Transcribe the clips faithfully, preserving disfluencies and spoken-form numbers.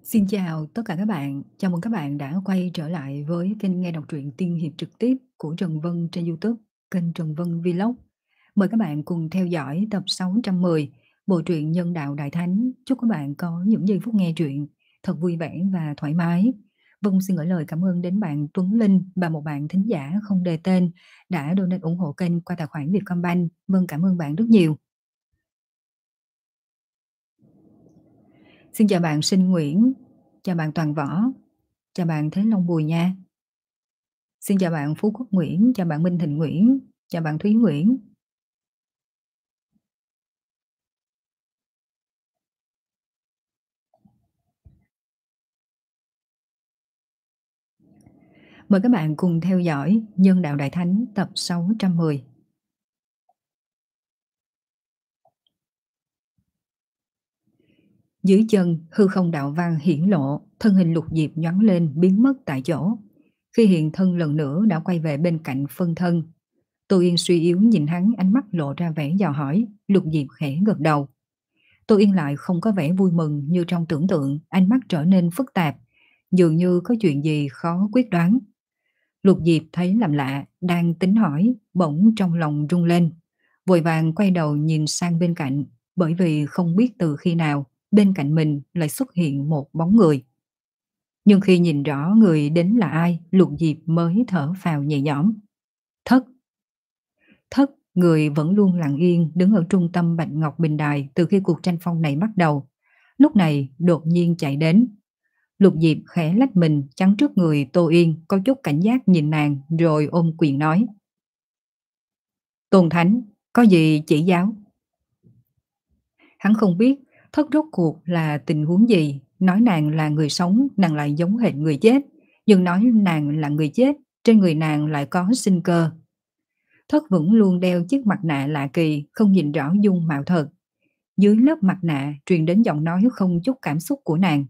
Xin chào tất cả các bạn, chào mừng các bạn đã quay trở lại với kênh nghe đọc truyện tiên hiệp trực tiếp của Trần Vân trên YouTube, kênh Trần Vân Vlog. Mời các bạn cùng theo dõi tập sáu trăm mười, bộ truyện Nhân đạo Đại Thánh. Chúc các bạn có những giây phút nghe truyện thật vui vẻ và thoải mái. Vân xin gửi lời cảm ơn đến bạn Tuấn Linh và một bạn thính giả không đề tên đã donate ủng hộ kênh qua tài khoản Vietcombank. Vân cảm ơn bạn rất nhiều. Xin chào bạn Sinh Nguyễn, chào bạn Toàn Võ, chào bạn Thế Long Bùi nha. Xin chào bạn Phú Quốc Nguyễn, chào bạn Minh Thịnh Nguyễn, chào bạn Thúy Nguyễn. Mời các bạn cùng theo dõi Nhân đạo Đại Thánh tập sáu trăm mười. Dưới chân hư không đạo văn hiển lộ, thân hình Lục Diệp nhoáng lên biến mất tại chỗ. Khi hiện thân lần nữa đã quay về bên cạnh phân thân. Tô Yên suy yếu nhìn hắn, ánh mắt lộ ra vẻ dò hỏi. Lục Diệp khẽ gật đầu. Tô Yên lại không có vẻ vui mừng như trong tưởng tượng, ánh mắt trở nên phức tạp, dường như có chuyện gì khó quyết đoán. Lục Diệp thấy làm lạ, đang tính hỏi, bỗng trong lòng rung lên. Vội vàng quay đầu nhìn sang bên cạnh, bởi vì không biết từ khi nào bên cạnh mình lại xuất hiện một bóng người. Nhưng khi nhìn rõ người đến là ai, Lục Diệp mới thở phào nhẹ nhõm. Thất. Thất, người vẫn luôn lặng yên đứng ở trung tâm Bạch Ngọc Bình Đài từ khi cuộc tranh phong này bắt đầu. Lúc này đột nhiên chạy đến. Lục Diệp khẽ lách mình chắn trước người Tô Yên, có chút cảnh giác nhìn nàng rồi ôm quyền nói. Tôn Thánh, có gì chỉ giáo? Hắn không biết Thất rốt cuộc là tình huống gì, nói nàng là người sống, nàng lại giống hệt người chết, nhưng nói nàng là người chết, trên người nàng lại có sinh cơ. Thất vẫn luôn đeo chiếc mặt nạ lạ kỳ, không nhìn rõ dung mạo thật. Dưới lớp mặt nạ truyền đến giọng nói không chút cảm xúc của nàng.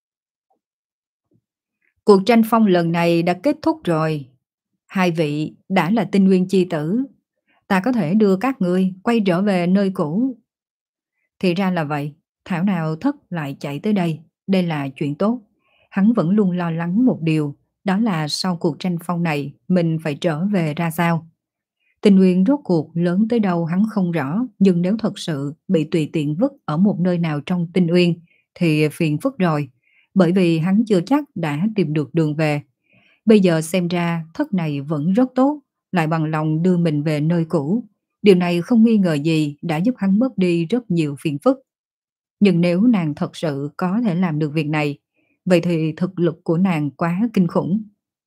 Cuộc tranh phong lần này đã kết thúc rồi. Hai vị đã là tinh nguyên chi tử. Ta có thể đưa các ngươi quay trở về nơi cũ. Thì ra là vậy. Thảo nào Thất lại chạy tới đây. Đây là chuyện tốt. Hắn vẫn luôn lo lắng một điều. Đó là sau cuộc tranh phong này mình phải trở về ra sao. Tinh nguyên rốt cuộc lớn tới đâu hắn không rõ. Nhưng nếu thật sự bị tùy tiện vứt ở một nơi nào trong tinh uyên thì phiền phức rồi. Bởi vì hắn chưa chắc đã tìm được đường về. Bây giờ xem ra Thất này vẫn rất tốt, lại bằng lòng đưa mình về nơi cũ. Điều này không nghi ngờ gì đã giúp hắn bớt đi rất nhiều phiền phức. Nhưng nếu nàng thật sự có thể làm được việc này, vậy thì thực lực của nàng quá kinh khủng.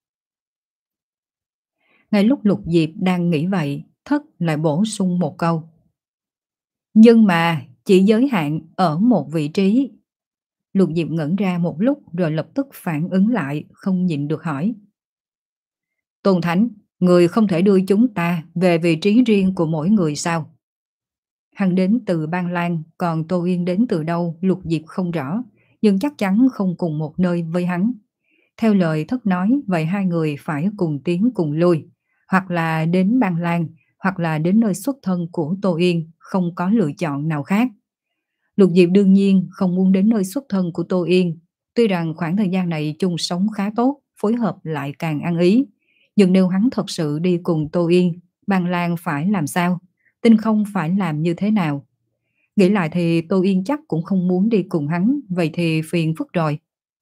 Ngay lúc Lục Diệp đang nghĩ vậy, Thất lại bổ sung một câu. Nhưng mà chỉ giới hạn ở một vị trí. Lục Diệp ngẩn ra một lúc rồi lập tức phản ứng lại, không nhịn được hỏi. Tôn Thánh, người không thể đưa chúng ta về vị trí riêng của mỗi người sao? Hắn đến từ Ban Lan, còn Tô Yên đến từ đâu Lục Diệp không rõ, nhưng chắc chắn không cùng một nơi với hắn. Theo lời Thất nói, vậy hai người phải cùng tiến cùng lui, hoặc là đến Ban Lan, hoặc là đến nơi xuất thân của Tô Yên, không có lựa chọn nào khác. Lục Diệp đương nhiên không muốn đến nơi xuất thân của Tô Yên, tuy rằng khoảng thời gian này chung sống khá tốt, phối hợp lại càng ăn ý. Nhưng nếu hắn thật sự đi cùng Tô Yên, Ban Lan phải làm sao? Tinh không phải làm như thế nào? Nghĩ lại thì Tô Yên chắc cũng không muốn đi cùng hắn, vậy thì phiền phức rồi.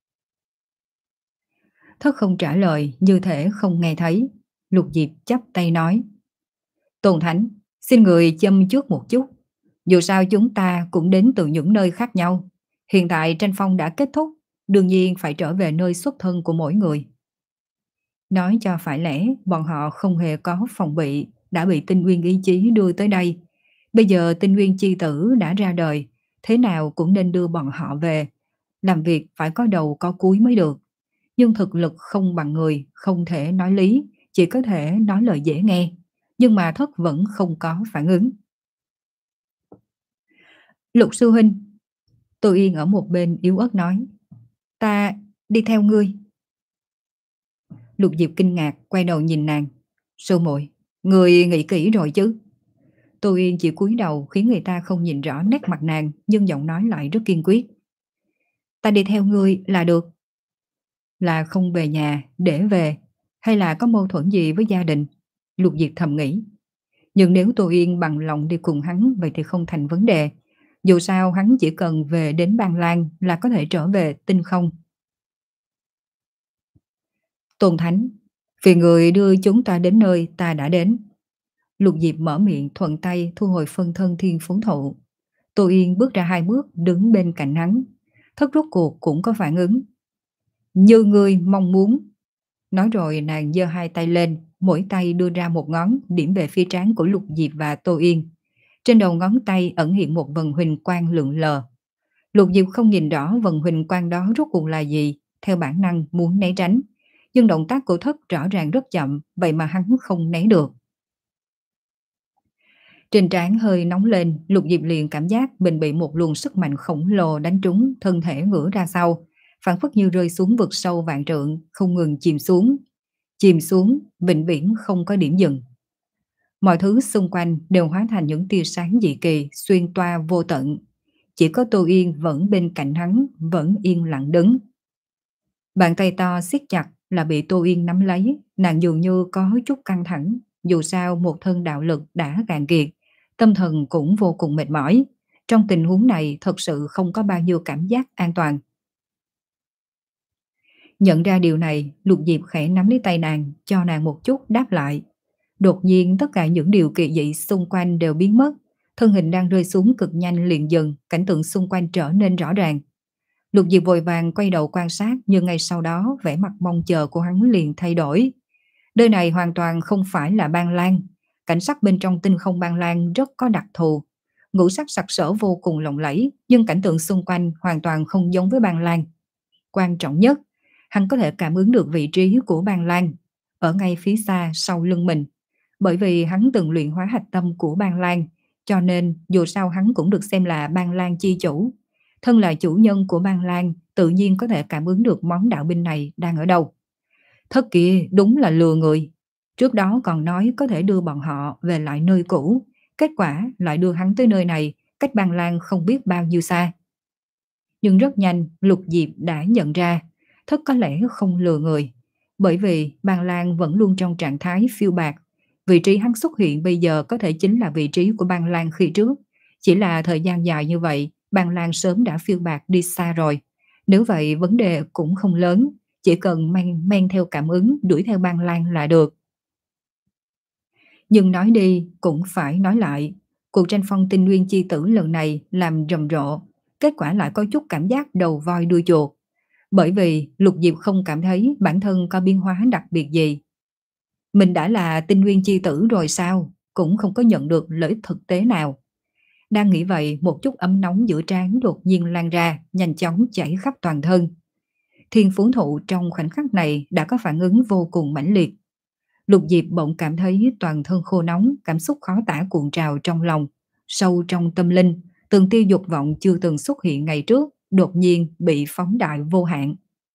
Thất không trả lời, như thể không nghe thấy. Lục Diệp chắp tay nói. Tôn Thánh, xin người châm trước một chút. Dù sao chúng ta cũng đến từ những nơi khác nhau. Hiện tại tranh phong đã kết thúc, đương nhiên phải trở về nơi xuất thân của mỗi người. Nói cho phải lẽ, bọn họ không hề có phòng bị, đã bị tinh nguyên ý chí đưa tới đây. Bây giờ tinh nguyên chi tử đã ra đời, thế nào cũng nên đưa bọn họ về. Làm việc phải có đầu có cuối mới được. Nhưng thực lực không bằng người, không thể nói lý, chỉ có thể nói lời dễ nghe. Nhưng mà Thất vẫn không có phản ứng. Lục sư huynh, Tô Yên ở một bên yếu ớt nói. Ta đi theo ngươi. Lục Diệp kinh ngạc quay đầu nhìn nàng. Sư muội, người nghĩ kỹ rồi chứ? Tô Yên chỉ cúi đầu khiến người ta không nhìn rõ nét mặt nàng, nhưng giọng nói lại rất kiên quyết. ta đi theo ngươi là được. Là không về nhà, để về, hay là có mâu thuẫn gì với gia đình? Lục Diệp thầm nghĩ. Nhưng nếu Tô Yên bằng lòng đi cùng hắn, vậy thì không thành vấn đề. Dù sao hắn chỉ cần về đến Ban Lan là có thể trở về Tinh Không. Tôn Thánh, vì người đưa chúng ta đến nơi ta đã đến. Lục Diệp mở miệng thuận tay thu hồi phân thân thiên phú thụ. Tô Yên bước ra hai bước đứng bên cạnh hắn. Thất rốt cuộc cũng có phản ứng. Như người mong muốn. Nói rồi nàng giơ hai tay lên, mỗi tay đưa ra một ngón điểm về phía trán của Lục Diệp và Tô Yên. Trên đầu ngón tay ẩn hiện một vần huỳnh quang lượn lờ. Lục Diệp không nhìn rõ vần huỳnh quang đó rốt cuộc là gì, theo bản năng muốn né tránh. Nhưng động tác của Thất rõ ràng rất chậm, vậy mà hắn không né được. Trên trán hơi nóng lên, Lục Diệp liền cảm giác mình bị một luồng sức mạnh khổng lồ đánh trúng, thân thể ngửa ra sau, phản phất như rơi xuống vực sâu vạn trượng, không ngừng chìm xuống. Chìm xuống, vĩnh viễn không có điểm dừng. Mọi thứ xung quanh đều hóa thành những tia sáng dị kỳ, xuyên toa vô tận. Chỉ có Tô Yên vẫn bên cạnh hắn, vẫn yên lặng đứng. Bàn tay to siết chặt là bị Tô Yên nắm lấy, nàng dường như có chút căng thẳng. Dù sao một thân đạo lực đã cạn kiệt, tâm thần cũng vô cùng mệt mỏi. Trong tình huống này thật sự không có bao nhiêu cảm giác an toàn. Nhận ra điều này, Lục Diệp khẽ nắm lấy tay nàng, cho nàng một chút đáp lại. Đột nhiên tất cả những điều kỳ dị xung quanh đều biến mất. Thân hình đang rơi xuống cực nhanh liền dừng, cảnh tượng xung quanh trở nên rõ ràng. Lục Diệp vội vàng quay đầu quan sát, nhưng ngay sau đó vẻ mặt mong chờ của hắn liền thay đổi. Nơi này hoàn toàn không phải là Ban Lan. Cảnh sắc bên trong tinh không Ban Lan rất có đặc thù. Ngũ sắc sặc sỡ vô cùng lộng lẫy, nhưng cảnh tượng xung quanh hoàn toàn không giống với Ban Lan. Quan trọng nhất, hắn có thể cảm ứng được vị trí của Ban Lan ở ngay phía xa sau lưng mình. Bởi vì hắn từng luyện hóa hạch tâm của Ban Lan, cho nên dù sao hắn cũng được xem là Ban Lan chi chủ. Thân là chủ nhân của Ban Lan, tự nhiên có thể cảm ứng được món đạo binh này đang ở đâu. Thất kia đúng là lừa người. Trước đó còn nói có thể đưa bọn họ về lại nơi cũ, kết quả lại đưa hắn tới nơi này, cách Ban Lan không biết bao nhiêu xa. Nhưng rất nhanh, Lục Diệp đã nhận ra, Thất có lẽ không lừa người, bởi vì Ban Lan vẫn luôn trong trạng thái phiêu bạt. Vị trí hắn xuất hiện bây giờ có thể chính là vị trí của Ban Lan khi trước. Chỉ là thời gian dài như vậy, Ban Lan sớm đã phiêu bạt đi xa rồi. Nếu vậy vấn đề cũng không lớn, chỉ cần men, men theo cảm ứng đuổi theo Ban Lan là được. Nhưng nói đi cũng phải nói lại, cuộc tranh phong tinh nguyên chi tử lần này làm rầm rộ, kết quả lại có chút cảm giác đầu voi đuôi chuột. Bởi vì Lục Diệp không cảm thấy bản thân có biến hóa đặc biệt gì. Mình đã là tinh nguyên chi tử rồi sao, cũng không có nhận được lợi ích thực tế nào. Đang nghĩ vậy, một chút ấm nóng giữa trán đột nhiên lan ra, nhanh chóng chảy khắp toàn thân. Thiên phú thụ trong khoảnh khắc này đã có phản ứng vô cùng mãnh liệt. Lục Diệp bỗng cảm thấy toàn thân khô nóng, cảm xúc khó tả cuộn trào trong lòng, sâu trong tâm linh, từng tia dục vọng chưa từng xuất hiện ngày trước, đột nhiên bị phóng đại vô hạn.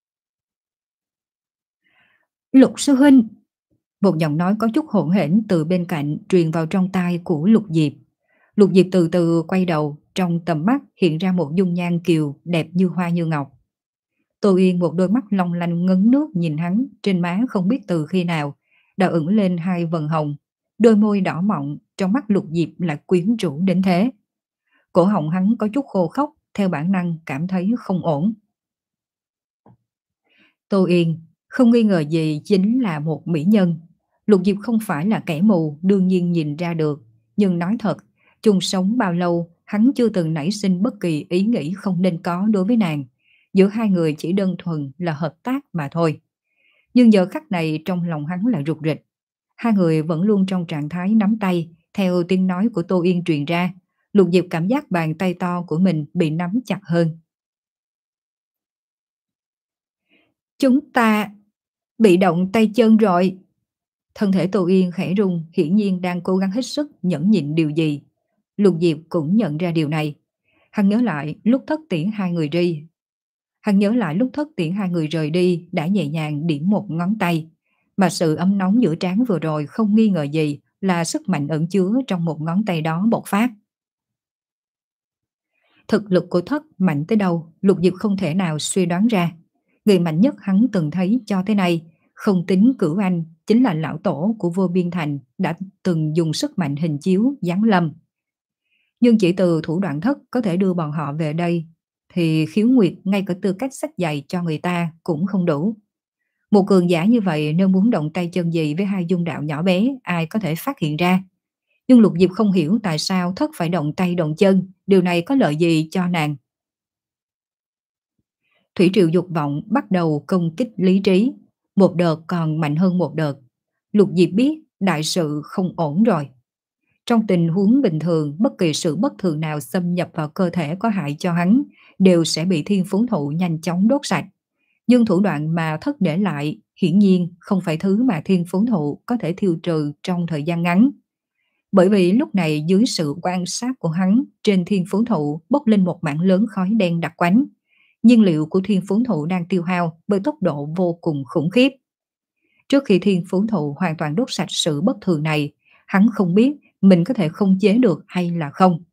Lục sư huynh! Một giọng nói có chút hỗn hển từ bên cạnh truyền vào trong tai của Lục Diệp. Lục Diệp từ từ quay đầu, trong tầm mắt hiện ra một dung nhan kiều đẹp như hoa như ngọc. Tô Yên một đôi mắt long lanh ngấn nước nhìn hắn, trên má không biết từ khi nào đã ửng lên hai vầng hồng, đôi môi đỏ mọng, trong mắt Lục Diệp lại quyến rũ đến thế. Cổ họng hắn có chút khô khốc, theo bản năng cảm thấy không ổn. Tô Yên không nghi ngờ gì chính là một mỹ nhân. Lục Diệp không phải là kẻ mù, đương nhiên nhìn ra được. Nhưng nói thật, chung sống bao lâu, hắn chưa từng nảy sinh bất kỳ ý nghĩ không nên có đối với nàng. Giữa hai người chỉ đơn thuần là hợp tác mà thôi. Nhưng giờ khắc này trong lòng hắn lại rụt rịch. Hai người vẫn luôn trong trạng thái nắm tay, theo tiếng nói của Tô Yên truyền ra. Lục Diệp cảm giác bàn tay to của mình bị nắm chặt hơn. Chúng ta bị động tay chân rồi. Thân thể Tô Yên khẽ rung, hiển nhiên đang cố gắng hết sức nhẫn nhịn điều gì. Lục Diệp cũng nhận ra điều này. Hắn nhớ lại lúc thất tiễn hai người đi. Hắn nhớ lại lúc thất tiễn hai người rời đi đã nhẹ nhàng điểm một ngón tay. Mà sự ấm nóng giữa trán vừa rồi không nghi ngờ gì là sức mạnh ẩn chứa trong một ngón tay đó bộc phát. Thực lực của Thất mạnh tới đâu, Lục Diệp không thể nào suy đoán ra. Người mạnh nhất hắn từng thấy cho tới nay, không tính Cửu Anh, chính là lão tổ của Vô Biên Thành đã từng dùng sức mạnh hình chiếu giáng lâm. Nhưng chỉ từ thủ đoạn Thất có thể đưa bọn họ về đây, thì Khiếu Nguyệt ngay cả tư cách sách giày cho người ta cũng không đủ. Một cường giả như vậy nếu muốn động tay chân gì với hai dung đạo nhỏ bé, ai có thể phát hiện ra. Nhưng Lục Diệp không hiểu tại sao Thất phải động tay động chân, điều này có lợi gì cho nàng. Thủy triều dục vọng bắt đầu công kích lý trí, một đợt còn mạnh hơn một đợt. Lục Diệp biết đại sự không ổn rồi. Trong tình huống bình thường, bất kỳ sự bất thường nào xâm nhập vào cơ thể có hại cho hắn đều sẽ bị thiên phú thụ nhanh chóng đốt sạch. Nhưng thủ đoạn mà Thất để lại hiển nhiên không phải thứ mà thiên phú thụ có thể tiêu trừ trong thời gian ngắn. Bởi vì lúc này dưới sự quan sát của hắn, trên thiên phú thụ bốc lên một mảng lớn khói đen đặc quánh. Nhiên liệu của thiên phú thụ đang tiêu hao với tốc độ vô cùng khủng khiếp. Trước khi thiên phú thụ hoàn toàn đốt sạch sự bất thường này, hắn không biết mình có thể khống chế được hay là không.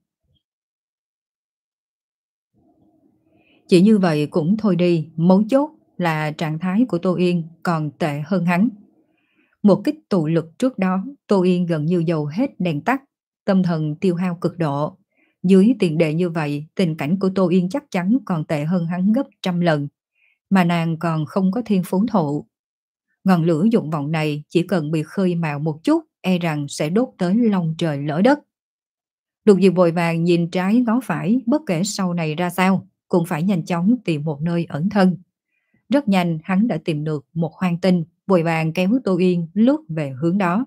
Chỉ như vậy cũng thôi đi, mấu chốt là trạng thái của Tô Yên còn tệ hơn hắn. Một kích tụ lực trước đó, Tô Yên gần như dầu hết đèn tắt, tâm thần tiêu hao cực độ. Dưới tiền đề như vậy, tình cảnh của Tô Yên chắc chắn còn tệ hơn hắn gấp trăm lần. Mà nàng còn không có thiên phú thụ. Ngọn lửa dục vọng này chỉ cần bị khơi mào một chút, e rằng sẽ đốt tới long trời lỡ đất. Lục Diệp vội vàng nhìn trái ngó phải, bất kể sau này ra sao, cũng phải nhanh chóng tìm một nơi ẩn thân. Rất nhanh hắn đã tìm được một hoang tinh, vội vàng kéo Tô Yên lướt về hướng đó.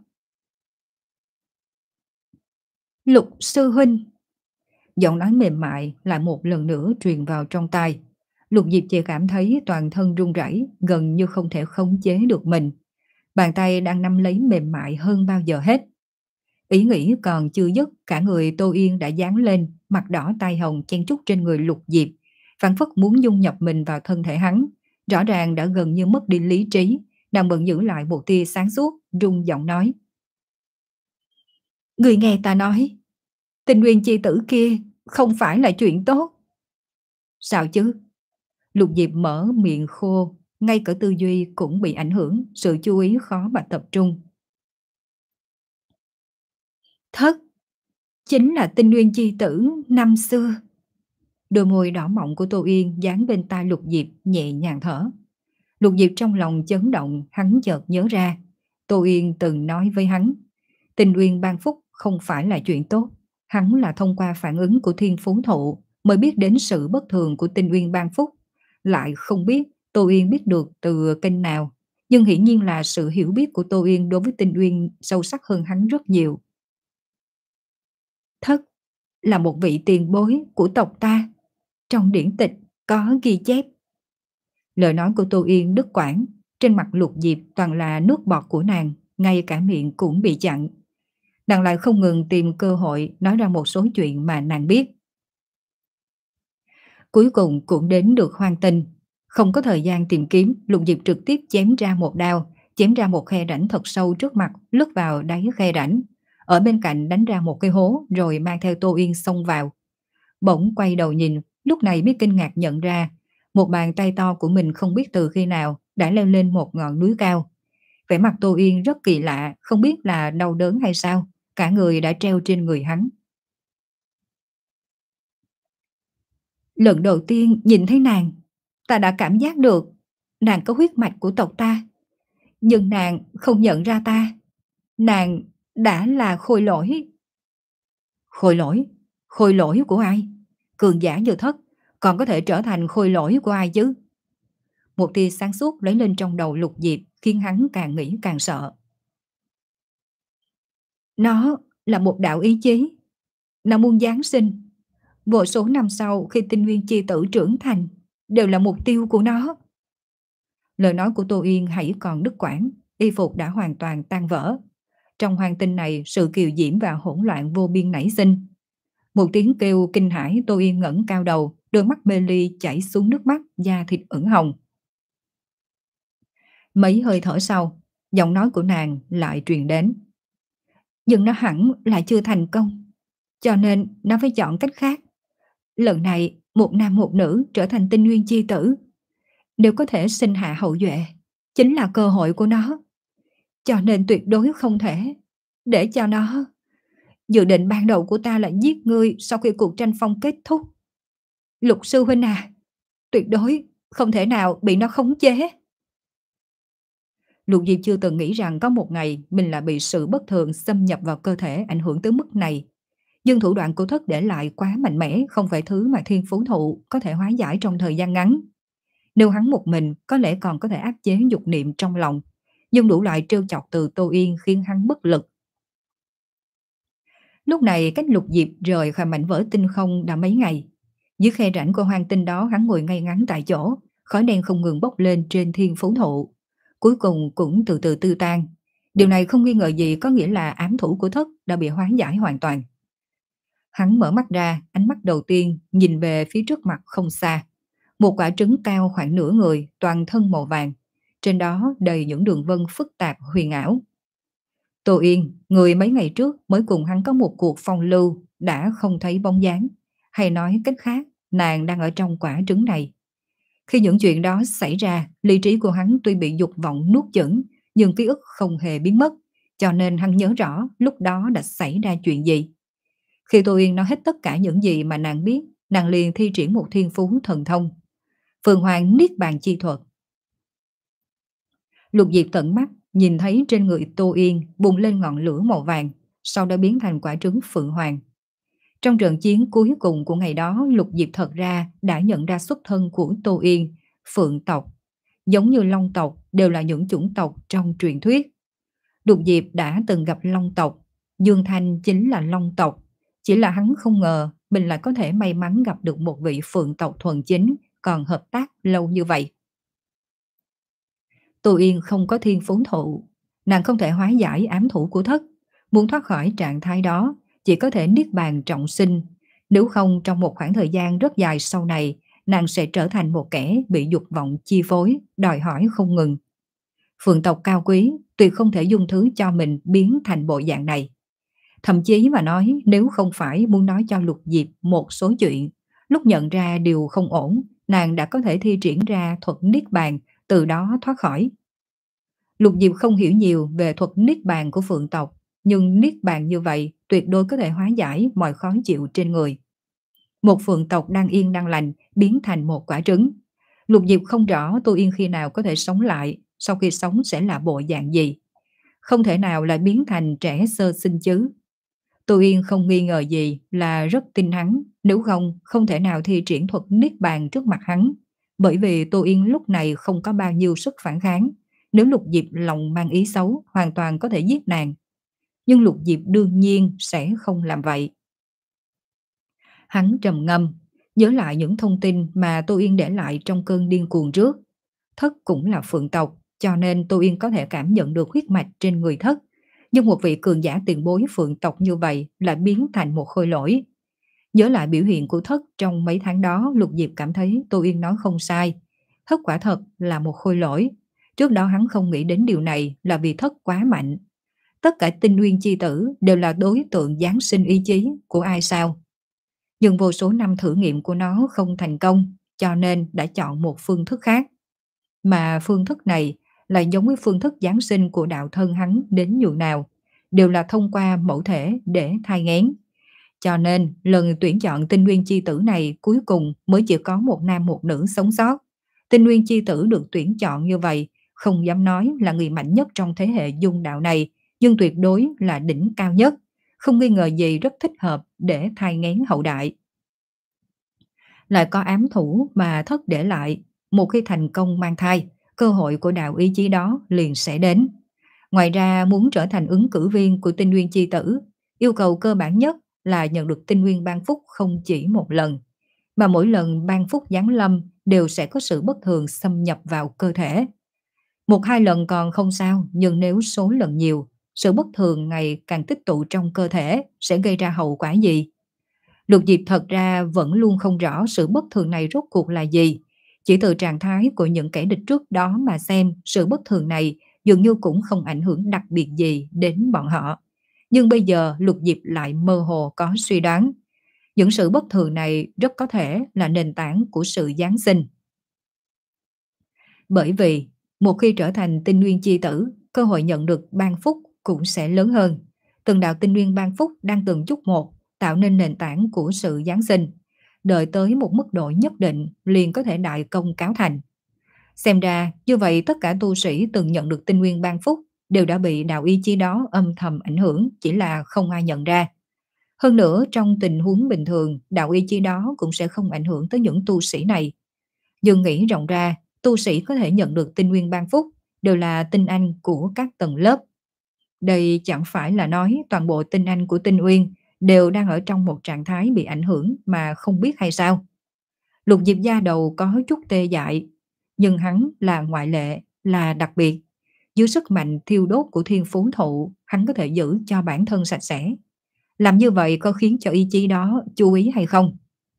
Lục sư huynh. Giọng nói mềm mại lại một lần nữa truyền vào trong tai. Lục Diệp chỉ cảm thấy toàn thân run rẩy, gần như không thể khống chế được mình. Bàn tay đang nắm lấy mềm mại hơn bao giờ hết. Ý nghĩ còn chưa dứt, cả người Tô Yên đã dán lên, mặt đỏ tai hồng chen trúc trên người Lục Diệp, phảng phất muốn dung nhập mình vào thân thể hắn. Rõ ràng đã gần như mất đi lý trí, nàng vẫn giữ lại một tia sáng suốt, rung giọng nói. Người nghe ta nói, tình nguyên chi tử kia không phải là chuyện tốt. Sao chứ? Lục Diệp mở miệng khô, ngay cả tư duy cũng bị ảnh hưởng, sự chú ý khó mà tập trung. Thất, chính là tinh nguyên chi tử năm xưa. Đôi môi đỏ mọng của Tô Yên dán bên tai Lục Diệp nhẹ nhàng thở. Lục Diệp trong lòng chấn động, hắn chợt nhớ ra. Tô Yên từng nói với hắn, tình uyên ban phúc không phải là chuyện tốt. Hắn là thông qua phản ứng của thiên phú thụ mới biết đến sự bất thường của tinh uyên ban phúc. Lại không biết Tô Yên biết được từ kênh nào. Nhưng hiển nhiên là sự hiểu biết của Tô Yên đối với tinh uyên sâu sắc hơn hắn rất nhiều. Thất là một vị tiền bối của tộc ta. Trong điển tịch có ghi chép. Lời nói của Tô Yên đứt quãng, trên mặt Lục Diệp toàn là nước bọt của nàng, ngay cả miệng cũng bị chặn. Nàng lại không ngừng tìm cơ hội nói ra một số chuyện mà nàng biết. Cuối cùng cũng đến được hoang tinh. Không có thời gian tìm kiếm, Lục Diệp trực tiếp chém ra một đao, chém ra một khe rãnh thật sâu trước mặt, lướt vào đáy khe rãnh. Ở bên cạnh đánh ra một cái hố rồi mang theo Tô Yên xông vào. Bỗng quay đầu nhìn, lúc này mới kinh ngạc nhận ra, một bàn tay to của mình không biết từ khi nào đã leo lên một ngọn núi cao. Vẻ mặt Tô Yên rất kỳ lạ, không biết là đau đớn hay sao, cả người đã treo trên người hắn. Lần đầu tiên nhìn thấy nàng, ta đã cảm giác được nàng có huyết mạch của tộc ta. Nhưng nàng không nhận ra ta. Nàng đã là khôi lỗi. Khôi lỗi? Khôi lỗi của ai? Cường giả như Thất còn có thể trở thành khôi lỗi của ai chứ? Một tia sáng suốt lấy lên trong đầu Lục Diệp, khiến hắn càng nghĩ càng sợ. Nó là một đạo ý chí. Nó muốn giáng sinh. Vô số năm sau khi tinh nguyên chi tử trưởng thành đều là mục tiêu của nó. Lời nói của Tô Yên hãy còn đứt quãng, y phục đã hoàn toàn tan vỡ. Trong hoàng tinh này, sự kiều diễm và hỗn loạn vô biên nảy sinh. Một tiếng kêu kinh hãi, Tô Yên ngẩng cao đầu, đôi mắt mê ly chảy xuống nước mắt, da thịt ửng hồng. Mấy hơi thở sau, giọng nói của nàng lại truyền đến. Nhưng nó hẳn là chưa thành công, cho nên nó phải chọn cách khác. Lần này, một nam một nữ trở thành tinh nguyên chi tử. Nếu có thể sinh hạ hậu duệ, chính là cơ hội của nó. Cho nên tuyệt đối không thể để cho nó. Dự định ban đầu của ta là giết ngươi sau khi cuộc tranh phong kết thúc. Lục sư huynh à, tuyệt đối không thể nào bị nó khống chế. Lục Diệp chưa từng nghĩ rằng có một ngày mình lại bị sự bất thường xâm nhập vào cơ thể ảnh hưởng tới mức này. Nhưng thủ đoạn của thất để lại quá mạnh mẽ, không phải thứ mà thiên phú thụ có thể hóa giải trong thời gian ngắn. Nếu hắn một mình có lẽ còn có thể áp chế dục niệm trong lòng, nhưng đủ loại trêu chọc từ Tô Yên khiến hắn bất lực. Lúc này cách Lục Diệp rời khỏi mảnh vỡ tinh không đã mấy ngày. Dưới khe rãnh của hoang tinh đó hắn ngồi ngay ngắn tại chỗ, khói đen không ngừng bốc lên trên thiên phú thụ. Cuối cùng cũng từ từ tiêu tan. Điều này không nghi ngờ gì có nghĩa là ám thủ của thất đã bị hóa giải hoàn toàn. Hắn mở mắt ra, ánh mắt đầu tiên nhìn về phía trước mặt không xa. Một quả trứng cao khoảng nửa người, toàn thân màu vàng. Trên đó đầy những đường vân phức tạp huyền ảo. Tô Yên, người mấy ngày trước mới cùng hắn có một cuộc phong lưu, đã không thấy bóng dáng. Hay nói cách khác, nàng đang ở trong quả trứng này. Khi những chuyện đó xảy ra, lý trí của hắn tuy bị dục vọng nuốt chửng, nhưng ký ức không hề biến mất, cho nên hắn nhớ rõ lúc đó đã xảy ra chuyện gì. Khi Tô Yên nói hết tất cả những gì mà nàng biết, nàng liền thi triển một thiên phú thần thông. Phượng Hoàng Niết Bàn chi thuật. Lục Diệp tận mắt nhìn thấy trên người Tô Yên bùng lên ngọn lửa màu vàng, sau đó biến thành quả trứng Phượng Hoàng. Trong trận chiến cuối cùng của ngày đó, Lục Diệp thật ra đã nhận ra xuất thân của Tô Yên, Phượng tộc. Giống như Long tộc đều là những chủng tộc trong truyền thuyết. Lục Diệp đã từng gặp Long tộc, Dương Thanh chính là Long tộc. Chỉ là hắn không ngờ mình lại có thể may mắn gặp được một vị Phượng tộc thuần chính, còn hợp tác lâu như vậy. Tô Yên không có thiên phú thụ, nàng không thể hóa giải ám thủ của thất. Muốn thoát khỏi trạng thái đó, chỉ có thể niết bàn trọng sinh. Nếu không trong một khoảng thời gian rất dài sau này, nàng sẽ trở thành một kẻ bị dục vọng chi phối, đòi hỏi không ngừng. Phượng tộc cao quý, tuyệt không thể dung thứ cho mình biến thành bộ dạng này. Thậm chí mà nói, nếu không phải muốn nói cho Lục Diệp một số chuyện, lúc nhận ra điều không ổn, nàng đã có thể thi triển ra thuật niết bàn, từ đó thoát khỏi. Lục Diệp không hiểu nhiều về thuật niết bàn của Phượng tộc, nhưng niết bàn như vậy tuyệt đối có thể hóa giải mọi khó chịu trên người. Một Phượng tộc đang yên đang lành biến thành một quả trứng. Lục Diệp không rõ Tô Yên khi nào có thể sống lại, sau khi sống sẽ là bộ dạng gì. Không thể nào lại biến thành trẻ sơ sinh chứ. Tô Yên không nghi ngờ gì là rất tin hắn, nếu không không thể nào thi triển thuật niết bàn trước mặt hắn, bởi vì Tô Yên lúc này không có bao nhiêu sức phản kháng. Nếu Lục Diệp lòng mang ý xấu, hoàn toàn có thể giết nàng. Nhưng Lục Diệp đương nhiên sẽ không làm vậy. Hắn trầm ngâm, nhớ lại những thông tin mà Tô Yên để lại trong cơn điên cuồng trước. Thất cũng là Phượng tộc, cho nên Tô Yên có thể cảm nhận được huyết mạch trên người Thất. Nhưng một vị cường giả tiền bối Phượng tộc như vậy lại biến thành một khôi lỗi. Nhớ lại biểu hiện của Thất trong mấy tháng đó, Lục Diệp cảm thấy Tô Yên nói không sai. Thất quả thật là một khôi lỗi. Trước đó hắn không nghĩ đến điều này là vì Thất quá mạnh. Tất cả tinh nguyên chi tử đều là đối tượng giáng sinh ý chí của ai sao? Nhưng vô số năm thử nghiệm của nó không thành công, cho nên đã chọn một phương thức khác. Mà phương thức này là giống với phương thức giáng sinh của đạo thân hắn đến nhường nào, đều là thông qua mẫu thể để thai nghén. Cho nên lần tuyển chọn tinh nguyên chi tử này cuối cùng mới chỉ có một nam một nữ sống sót. Tinh nguyên chi tử được tuyển chọn như vậy, không dám nói là người mạnh nhất trong thế hệ dung đạo này, nhưng tuyệt đối là đỉnh cao nhất, không nghi ngờ gì rất thích hợp để thai nghén hậu đại. Lại có ám thủ mà Thất để lại, một khi thành công mang thai, cơ hội của đạo ý chí đó liền sẽ đến. Ngoài ra muốn trở thành ứng cử viên của tinh nguyên chi tử, yêu cầu cơ bản nhất là nhận được tinh nguyên ban phúc không chỉ một lần, mà mỗi lần ban phúc giáng lâm đều sẽ có sự bất thường xâm nhập vào cơ thể. Một hai lần còn không sao, nhưng nếu số lần nhiều, sự bất thường ngày càng tích tụ trong cơ thể sẽ gây ra hậu quả gì? Lục Diệp thật ra vẫn luôn không rõ sự bất thường này rốt cuộc là gì. Chỉ từ trạng thái của những kẻ địch trước đó mà xem, sự bất thường này dường như cũng không ảnh hưởng đặc biệt gì đến bọn họ. Nhưng bây giờ Lục Diệp lại mơ hồ có suy đoán. Những sự bất thường này rất có thể là nền tảng của sự Giáng sinh. Bởi vì một khi trở thành tinh nguyên chi tử, cơ hội nhận được ban phúc cũng sẽ lớn hơn. Từng đạo tinh nguyên ban phúc đang từng chút một tạo nên nền tảng của sự Giáng sinh. Đợi tới một mức độ nhất định liền có thể đại công cáo thành. Xem ra như vậy tất cả tu sĩ từng nhận được tinh nguyên ban phúc đều đã bị đạo ý chí đó âm thầm ảnh hưởng, chỉ là không ai nhận ra. Hơn nữa trong tình huống bình thường, đạo ý chí đó cũng sẽ không ảnh hưởng tới những tu sĩ này. Nhưng nghĩ rộng ra, tu sĩ có thể nhận được tinh nguyên ban phúc đều là tinh anh của các tầng lớp. Đây chẳng phải là nói toàn bộ tinh anh của tinh uyên đều đang ở trong một trạng thái bị ảnh hưởng mà không biết hay sao. Lục Diệp da đầu có chút tê dại, nhưng hắn là ngoại lệ, là đặc biệt. Dưới sức mạnh thiêu đốt của thiên phú thụ, hắn có thể giữ cho bản thân sạch sẽ. Làm như vậy có khiến cho ý chí đó chú ý hay không?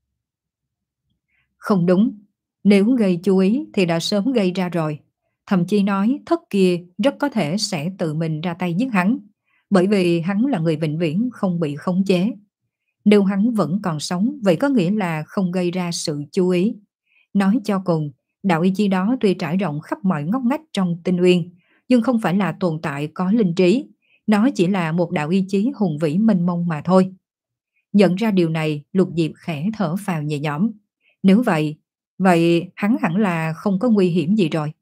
Không đúng, nếu gây chú ý thì đã sớm gây ra rồi. Thậm chí nói thất kia rất có thể sẽ tự mình ra tay giết hắn, bởi vì hắn là người vĩnh viễn không bị khống chế. Nếu hắn vẫn còn sống, vậy có nghĩa là không gây ra sự chú ý. Nói cho cùng, đạo ý chí đó tuy trải rộng khắp mọi ngóc ngách trong tinh uyên, nhưng không phải là tồn tại có linh trí. Nó chỉ là một đạo ý chí hùng vĩ mênh mông mà thôi. Nhận ra điều này, Lục Diệp khẽ thở phào nhẹ nhõm. Nếu vậy, vậy hắn hẳn là không có nguy hiểm gì rồi.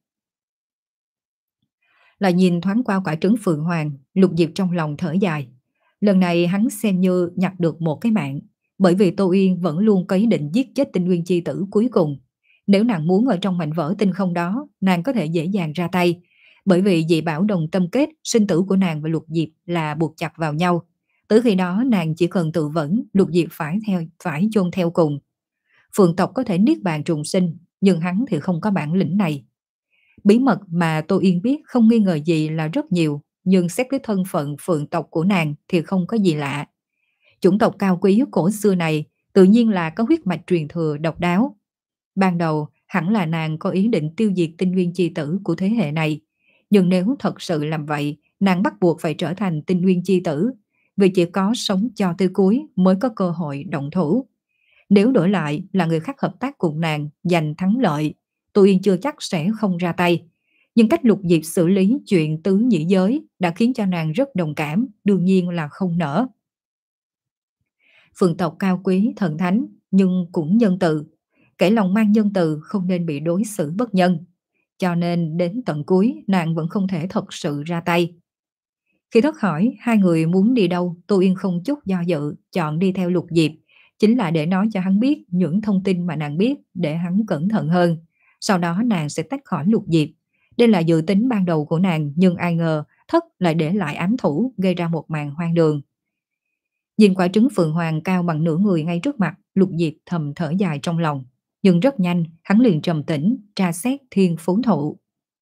Lại nhìn thoáng qua quả trứng phượng hoàng, Lục Diệp trong lòng thở dài. Lần này hắn xem như nhặt được một cái mạng, bởi vì Tô Uyên vẫn luôn có ý định giết chết tinh nguyên chi tử cuối cùng. Nếu nàng muốn ở trong mảnh vỡ tinh không đó, nàng có thể dễ dàng ra tay, bởi vì dị bảo đồng tâm kết, sinh tử của nàng và Lục Diệp là buộc chặt vào nhau. Từ khi đó nàng chỉ cần tự vẫn, Lục Diệp phải theo phải chôn theo cùng. Phượng tộc có thể niết bàn trùng sinh, nhưng hắn thì không có bản lĩnh này. Bí mật mà Tô Yên biết không nghi ngờ gì là rất nhiều, nhưng xét tới thân phận phượng tộc của nàng thì không có gì lạ. Chủng tộc cao quý cổ xưa này tự nhiên là có huyết mạch truyền thừa độc đáo. Ban đầu hẳn là nàng có ý định tiêu diệt tinh nguyên chi tử của thế hệ này, nhưng nếu thật sự làm vậy, nàng bắt buộc phải trở thành tinh nguyên chi tử, vì chỉ có sống cho tới cuối mới có cơ hội động thủ. Nếu đổi lại là người khác hợp tác cùng nàng giành thắng lợi, Tô Yên chưa chắc sẽ không ra tay. Nhưng cách Lục Diệp xử lý chuyện tứ nhị giới đã khiến cho nàng rất đồng cảm, đương nhiên là không nỡ. Phượng tộc cao quý thần thánh nhưng cũng nhân từ. Kẻ lòng mang nhân từ không nên bị đối xử bất nhân. Cho nên đến tận cuối nàng vẫn không thể thật sự ra tay. Khi thất hỏi hai người muốn đi đâu, Tô Yên không chút do dự chọn đi theo Lục Diệp, chính là để nói cho hắn biết những thông tin mà nàng biết để hắn cẩn thận hơn. Sau đó nàng sẽ tách khỏi Lục Diệp. Đây là dự tính ban đầu của nàng, nhưng ai ngờ thất lại để lại ám thủ, gây ra một màn hoang đường. Nhìn quả trứng phượng hoàng cao bằng nửa người ngay trước mặt, Lục Diệp thầm thở dài trong lòng. Nhưng rất nhanh, hắn liền trầm tĩnh, tra xét thiên phú thụ.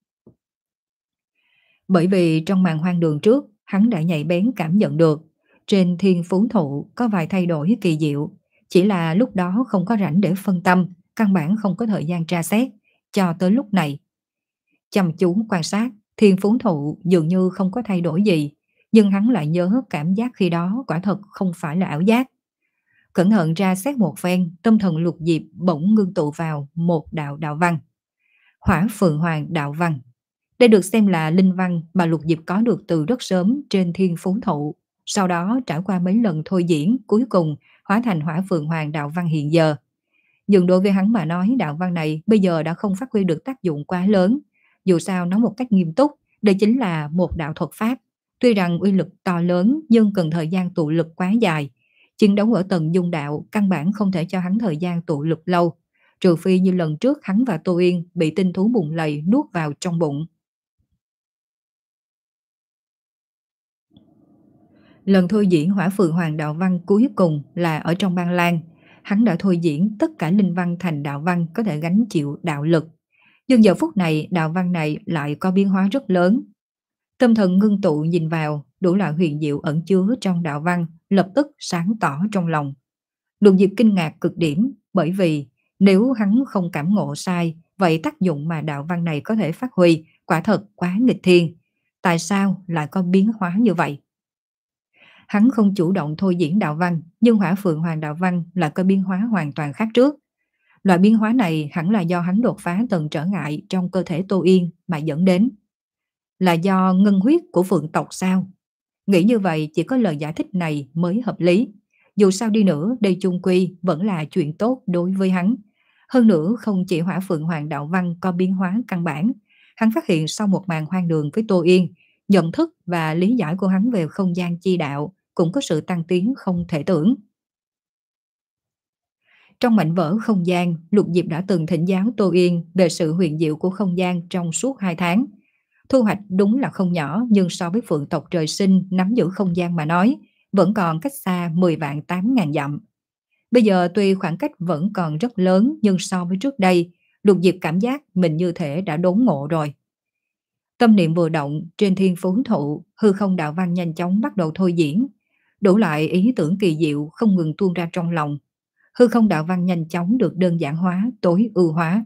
Bởi vì trong màn hoang đường trước, hắn đã nhạy bén cảm nhận được trên thiên phú thụ có vài thay đổi kỳ diệu, chỉ là lúc đó không có rảnh để phân tâm, căn bản không có thời gian tra xét, cho tới lúc này. Chăm chú quan sát, thiên phú thụ dường như không có thay đổi gì, nhưng hắn lại nhớ cảm giác khi đó quả thật không phải là ảo giác. Cẩn thận tra xét một phen, tâm thần Lục Diệp bỗng ngưng tụ vào một đạo đạo văn. Hỏa Phượng Hoàng đạo văn. Đây được xem là linh văn mà Lục Diệp có được từ rất sớm trên thiên phú thụ. Sau đó trải qua mấy lần thôi diễn, cuối cùng hóa thành Hỏa Phượng Hoàng đạo văn hiện giờ. Nhưng đối với hắn mà nói, đạo văn này bây giờ đã không phát huy được tác dụng quá lớn. Dù sao nói một cách nghiêm túc, đây chính là một đạo thuật pháp. Tuy rằng uy lực to lớn nhưng cần thời gian tụ lực quá dài. Chiến đấu ở tầng dung đạo căn bản không thể cho hắn thời gian tụ lực lâu. Trừ phi như lần trước hắn và Tô Yên bị tinh thú bụng lầy nuốt vào trong bụng. Lần thôi diễn Hỏa Phượng Hoàng đạo văn cuối cùng là ở trong Ban Lan. Hắn đã thôi diễn tất cả linh văn thành đạo văn có thể gánh chịu đạo lực. Nhưng giờ phút này đạo văn này lại có biến hóa rất lớn. Tâm thần ngưng tụ nhìn vào, đủ loại huyền diệu ẩn chứa trong đạo văn lập tức sáng tỏ trong lòng. Lục Diệp kinh ngạc cực điểm, bởi vì nếu hắn không cảm ngộ sai, vậy tác dụng mà đạo văn này có thể phát huy quả thật quá nghịch thiên. Tại sao lại có biến hóa như vậy? Hắn không chủ động thôi diễn đạo văn, nhưng hỏa phượng hoàng đạo văn là có biến hóa hoàn toàn khác trước. Loại biến hóa này hẳn là do hắn đột phá tầng trở ngại trong cơ thể Tô Yên mà dẫn đến. Là do ngân huyết của phượng tộc sao? Nghĩ như vậy chỉ có lời giải thích này mới hợp lý. Dù sao đi nữa, đây chung quy vẫn là chuyện tốt đối với hắn. Hơn nữa, không chỉ hỏa phượng hoàng đạo văn có biến hóa căn bản, hắn phát hiện sau một màn hoang đường với Tô Yên, nhận thức và lý giải của hắn về không gian chi đạo cũng có sự tăng tiến không thể tưởng. Trong mảnh vỡ không gian, Lục Diệp đã từng thỉnh giáo Tô Yên về sự huyền diệu của không gian trong suốt hai tháng. Thu hoạch đúng là không nhỏ, nhưng so với phượng tộc trời sinh nắm giữ không gian mà nói, vẫn còn cách xa mười vạn tám ngàn dặm. Bây giờ tuy khoảng cách vẫn còn rất lớn, nhưng so với trước đây, Lục Diệp cảm giác mình như thể đã đốn ngộ rồi. Tâm niệm vừa động, trên thiên phú thụ, hư không đạo văn nhanh chóng bắt đầu thôi diễn. Đủ loại ý tưởng kỳ diệu không ngừng tuôn ra trong lòng. Hư không đạo văn nhanh chóng được đơn giản hóa, tối ưu hóa.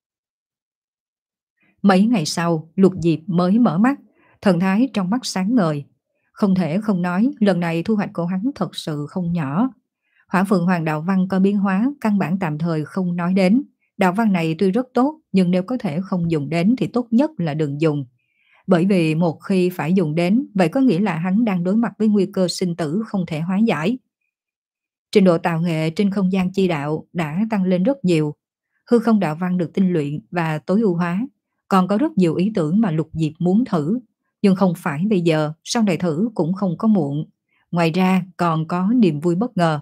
Mấy ngày sau, Lục Diệp mới mở mắt, thần thái trong mắt sáng ngời. Không thể không nói, lần này thu hoạch của hắn thật sự không nhỏ. Hỏa Phượng Hoàng đạo văn có biến hóa, căn bản tạm thời không nói đến. Đạo văn này tuy rất tốt, nhưng nếu có thể không dùng đến thì tốt nhất là đừng dùng. Bởi vì một khi phải dùng đến, vậy có nghĩa là hắn đang đối mặt với nguy cơ sinh tử không thể hóa giải. Trình độ tạo nghệ trên không gian chi đạo đã tăng lên rất nhiều. Hư không đạo văn được tinh luyện và tối ưu hóa. Còn có rất nhiều ý tưởng mà Lục Diệp muốn thử. Nhưng không phải bây giờ, sau này thử cũng không có muộn. Ngoài ra còn có niềm vui bất ngờ.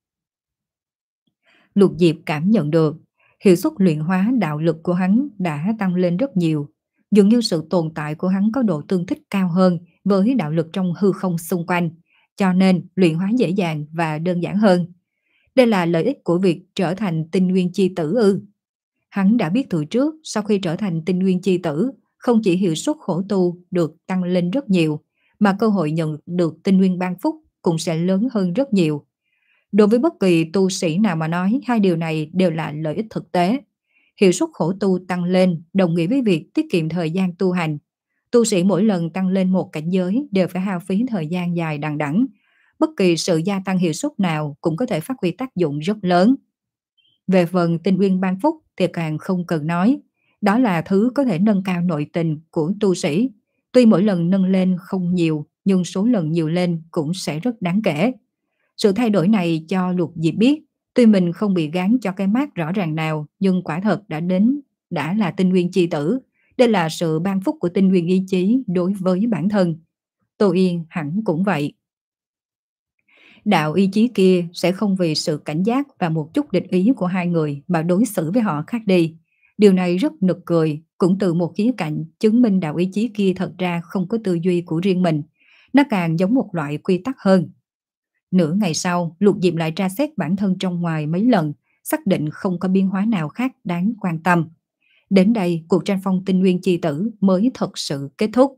Lục Diệp cảm nhận được, hiệu suất luyện hóa đạo lực của hắn đã tăng lên rất nhiều. Dường như sự tồn tại của hắn có độ tương thích cao hơn với đạo lực trong hư không xung quanh, cho nên luyện hóa dễ dàng và đơn giản hơn. Đây là lợi ích của việc trở thành tinh nguyên chi tử ư. Hắn đã biết từ trước, sau khi trở thành tinh nguyên chi tử, không chỉ hiệu suất khổ tu được tăng lên rất nhiều, mà cơ hội nhận được tinh nguyên ban phúc cũng sẽ lớn hơn rất nhiều. Đối với bất kỳ tu sĩ nào mà nói, hai điều này đều là lợi ích thực tế. Hiệu suất khổ tu tăng lên đồng nghĩa với việc tiết kiệm thời gian tu hành. Tu sĩ mỗi lần tăng lên một cảnh giới đều phải hao phí thời gian dài đằng đẵng. Bất kỳ sự gia tăng hiệu suất nào cũng có thể phát huy tác dụng rất lớn. Về phần tinh nguyên ban phúc thì càng không cần nói. Đó là thứ có thể nâng cao nội tình của tu sĩ. Tuy mỗi lần nâng lên không nhiều, nhưng số lần nhiều lên cũng sẽ rất đáng kể. Sự thay đổi này cho Lục Diệp biết, tuy mình không bị gán cho cái mác rõ ràng nào, nhưng quả thật đã đến, đã là tinh nguyên chi tử. Đây là sự ban phúc của tinh nguyên ý chí đối với bản thân. Tô Yên hẳn cũng vậy. Đạo ý chí kia sẽ không vì sự cảnh giác và một chút địch ý của hai người mà đối xử với họ khác đi. Điều này rất nực cười, cũng từ một khía cạnh chứng minh đạo ý chí kia thật ra không có tư duy của riêng mình. Nó càng giống một loại quy tắc hơn. Nửa ngày sau, Lục Diệp lại tra xét bản thân trong ngoài mấy lần, xác định không có biến hóa nào khác đáng quan tâm. Đến đây, cuộc tranh phong tinh nguyên chi tử mới thật sự kết thúc.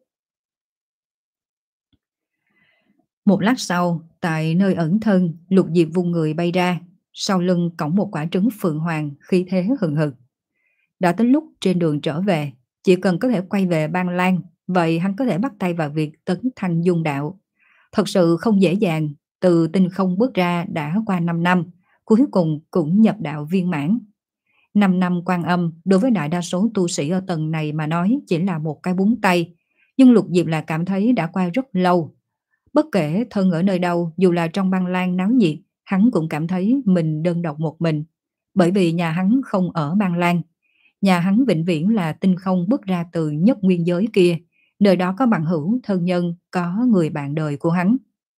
Một lát sau, tại nơi ẩn thân, Lục Diệp vung người bay ra, sau lưng cõng một quả trứng phượng hoàng khí thế hừng hực. Đã tới lúc trên đường trở về, chỉ cần có thể quay về Ban Lan, vậy hắn có thể bắt tay vào việc tấn thành dung đạo. Thật sự không dễ dàng, từ tinh không bước ra đã qua năm năm, cuối cùng cũng nhập đạo viên mãn. năm năm quan âm đối với đại đa số tu sĩ ở tầng này mà nói chỉ là một cái búng tay, nhưng Lục Diệp là cảm thấy đã qua rất lâu. Bất kể thân ở nơi đâu, dù là trong Băng Lan náo nhiệt, hắn cũng cảm thấy mình đơn độc một mình. Bởi vì nhà hắn không ở Băng Lan. Nhà hắn vĩnh viễn là tinh không bước ra từ nhất nguyên giới kia. Nơi đó có bằng hữu, thân nhân, có người bạn đời của hắn.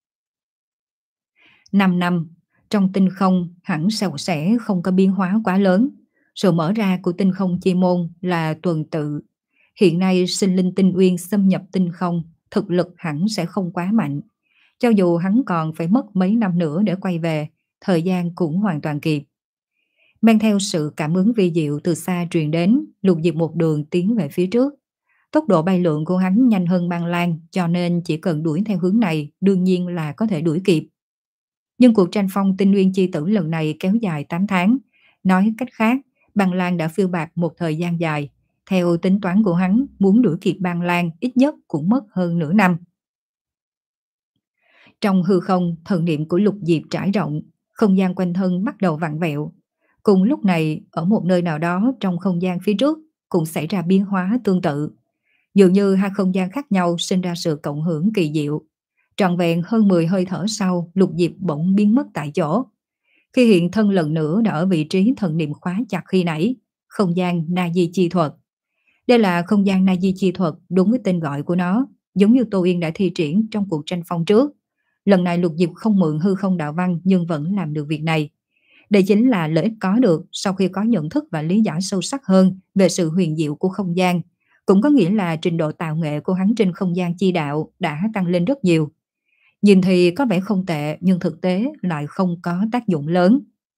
năm năm, trong tinh không hẳn sao sẽ không có biến hóa quá lớn. Sự mở ra của tinh không chi môn là tuần tự. Hiện nay sinh linh tinh uyên xâm nhập tinh không, thực lực hẳn sẽ không quá mạnh. Cho dù hắn còn phải mất mấy năm nữa để quay về, thời gian cũng hoàn toàn kịp. Mang theo sự cảm ứng vi diệu từ xa truyền đến, Lục Diệp một đường tiến về phía trước. Tốc độ bay lượn của hắn nhanh hơn Băng Lan, cho nên chỉ cần đuổi theo hướng này, đương nhiên là có thể đuổi kịp. Nhưng cuộc tranh phong tinh nguyên chi tử lần này kéo dài tám tháng. Nói cách khác, Băng Lan đã phiêu bạt một thời gian dài. Theo tính toán của hắn, muốn đuổi kịp Băng Lan ít nhất cũng mất hơn nửa năm. Trong hư không, thần niệm của Lục Diệp trải rộng, không gian quanh thân bắt đầu vặn vẹo. Cùng lúc này, ở một nơi nào đó trong không gian phía trước cũng xảy ra biến hóa tương tự. Dường như hai không gian khác nhau sinh ra sự cộng hưởng kỳ diệu. Trọn vẹn hơn mười hơi thở sau, Lục Diệp bỗng biến mất tại chỗ. Khi hiện thân lần nữa đã ở vị trí thần niệm khóa chặt khi nãy, không gian Na Di chi thuật. Đây là không gian Na Di chi thuật đúng với tên gọi của nó, giống như Tô Yên đã thi triển trong cuộc tranh phong trước. Lần này Lục Diệp không mượn hư không đạo văn nhưng vẫn làm được việc này. Đây chính là lợi ích có được sau khi có nhận thức và lý giải sâu sắc hơn về sự huyền diệu của không gian. Cũng có nghĩa là trình độ tạo nghệ của hắn trên không gian chi đạo đã tăng lên rất nhiều. Nhìn thì có vẻ không tệ nhưng thực tế lại không có tác dụng lớn.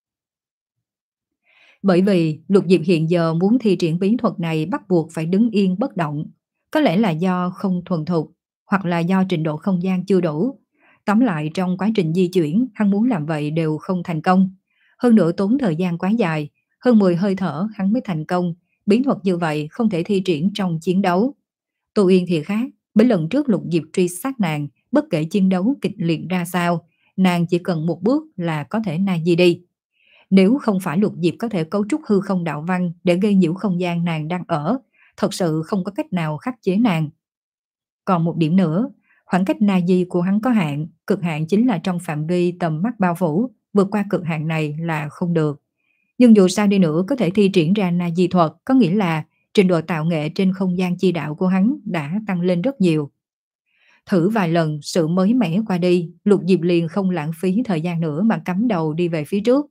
Bởi vì Lục Diệp hiện giờ muốn thi triển bí thuật này bắt buộc phải đứng yên bất động. Có lẽ là do không thuần thục hoặc là do trình độ không gian chưa đủ. Tóm lại trong quá trình di chuyển hắn muốn làm vậy đều không thành công. Hơn nữa tốn thời gian quá dài, hơn mười hơi thở hắn mới thành công. Bí thuật như vậy không thể thi triển trong chiến đấu. Tô Yên thì khác, bởi lần trước Lục Diệp truy sát nàng, bất kể chiến đấu kịch liệt ra sao, nàng chỉ cần một bước là có thể na di đi. Nếu không phải Lục Diệp có thể cấu trúc hư không đạo văn để gây nhiễu không gian nàng đang ở, thật sự không có cách nào khắc chế nàng. Còn một điểm nữa, khoảng cách na di của hắn có hạn, cực hạn chính là trong phạm vi tầm mắt bao phủ, vượt qua cực hạn này là không được. Nhưng dù sao đi nữa có thể thi triển ra na di thuật, có nghĩa là trình độ tạo nghệ trên không gian chi đạo của hắn đã tăng lên rất nhiều. Thử vài lần sự mới mẻ qua đi, Lục Diệp liền không lãng phí thời gian nữa mà cắm đầu đi về phía trước.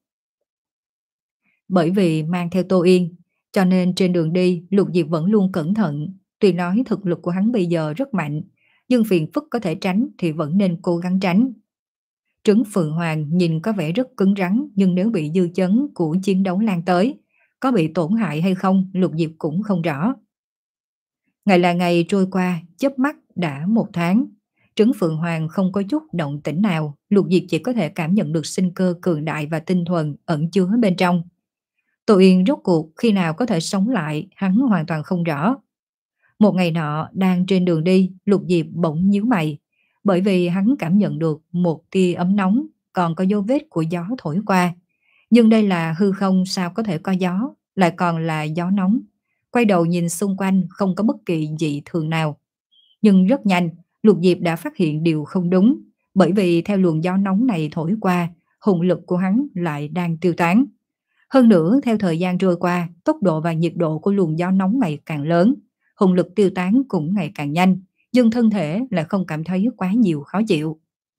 Bởi vì mang theo Tô Yên, cho nên trên đường đi Lục Diệp vẫn luôn cẩn thận. Tuy nói thực lực của hắn bây giờ rất mạnh, nhưng phiền phức có thể tránh thì vẫn nên cố gắng tránh. Trứng Phượng Hoàng nhìn có vẻ rất cứng rắn, nhưng nếu bị dư chấn của chiến đấu lan tới, có bị tổn hại hay không Lục Diệp cũng không rõ. Ngày là ngày trôi qua, chớp mắt đã một tháng. Trứng Phượng Hoàng không có chút động tĩnh nào, Lục Diệp chỉ có thể cảm nhận được sinh cơ cường đại và tinh thuần ẩn chứa bên trong. Tô Yên rốt cuộc khi nào có thể sống lại, hắn hoàn toàn không rõ. Một ngày nọ, đang trên đường đi, Lục Diệp bỗng nhíu mày, bởi vì hắn cảm nhận được một tia ấm nóng, còn có dấu vết của gió thổi qua. Nhưng đây là hư không sao có thể có gió, lại còn là gió nóng. Quay đầu nhìn xung quanh không có bất kỳ dị thường nào. Nhưng rất nhanh, Lục Diệp đã phát hiện điều không đúng, bởi vì theo luồng gió nóng này thổi qua, hùng lực của hắn lại đang tiêu tán. Hơn nữa, theo thời gian trôi qua, tốc độ và nhiệt độ của luồng gió nóng ngày càng lớn, hùng lực tiêu tán cũng ngày càng nhanh, nhưng thân thể lại không cảm thấy quá nhiều khó chịu.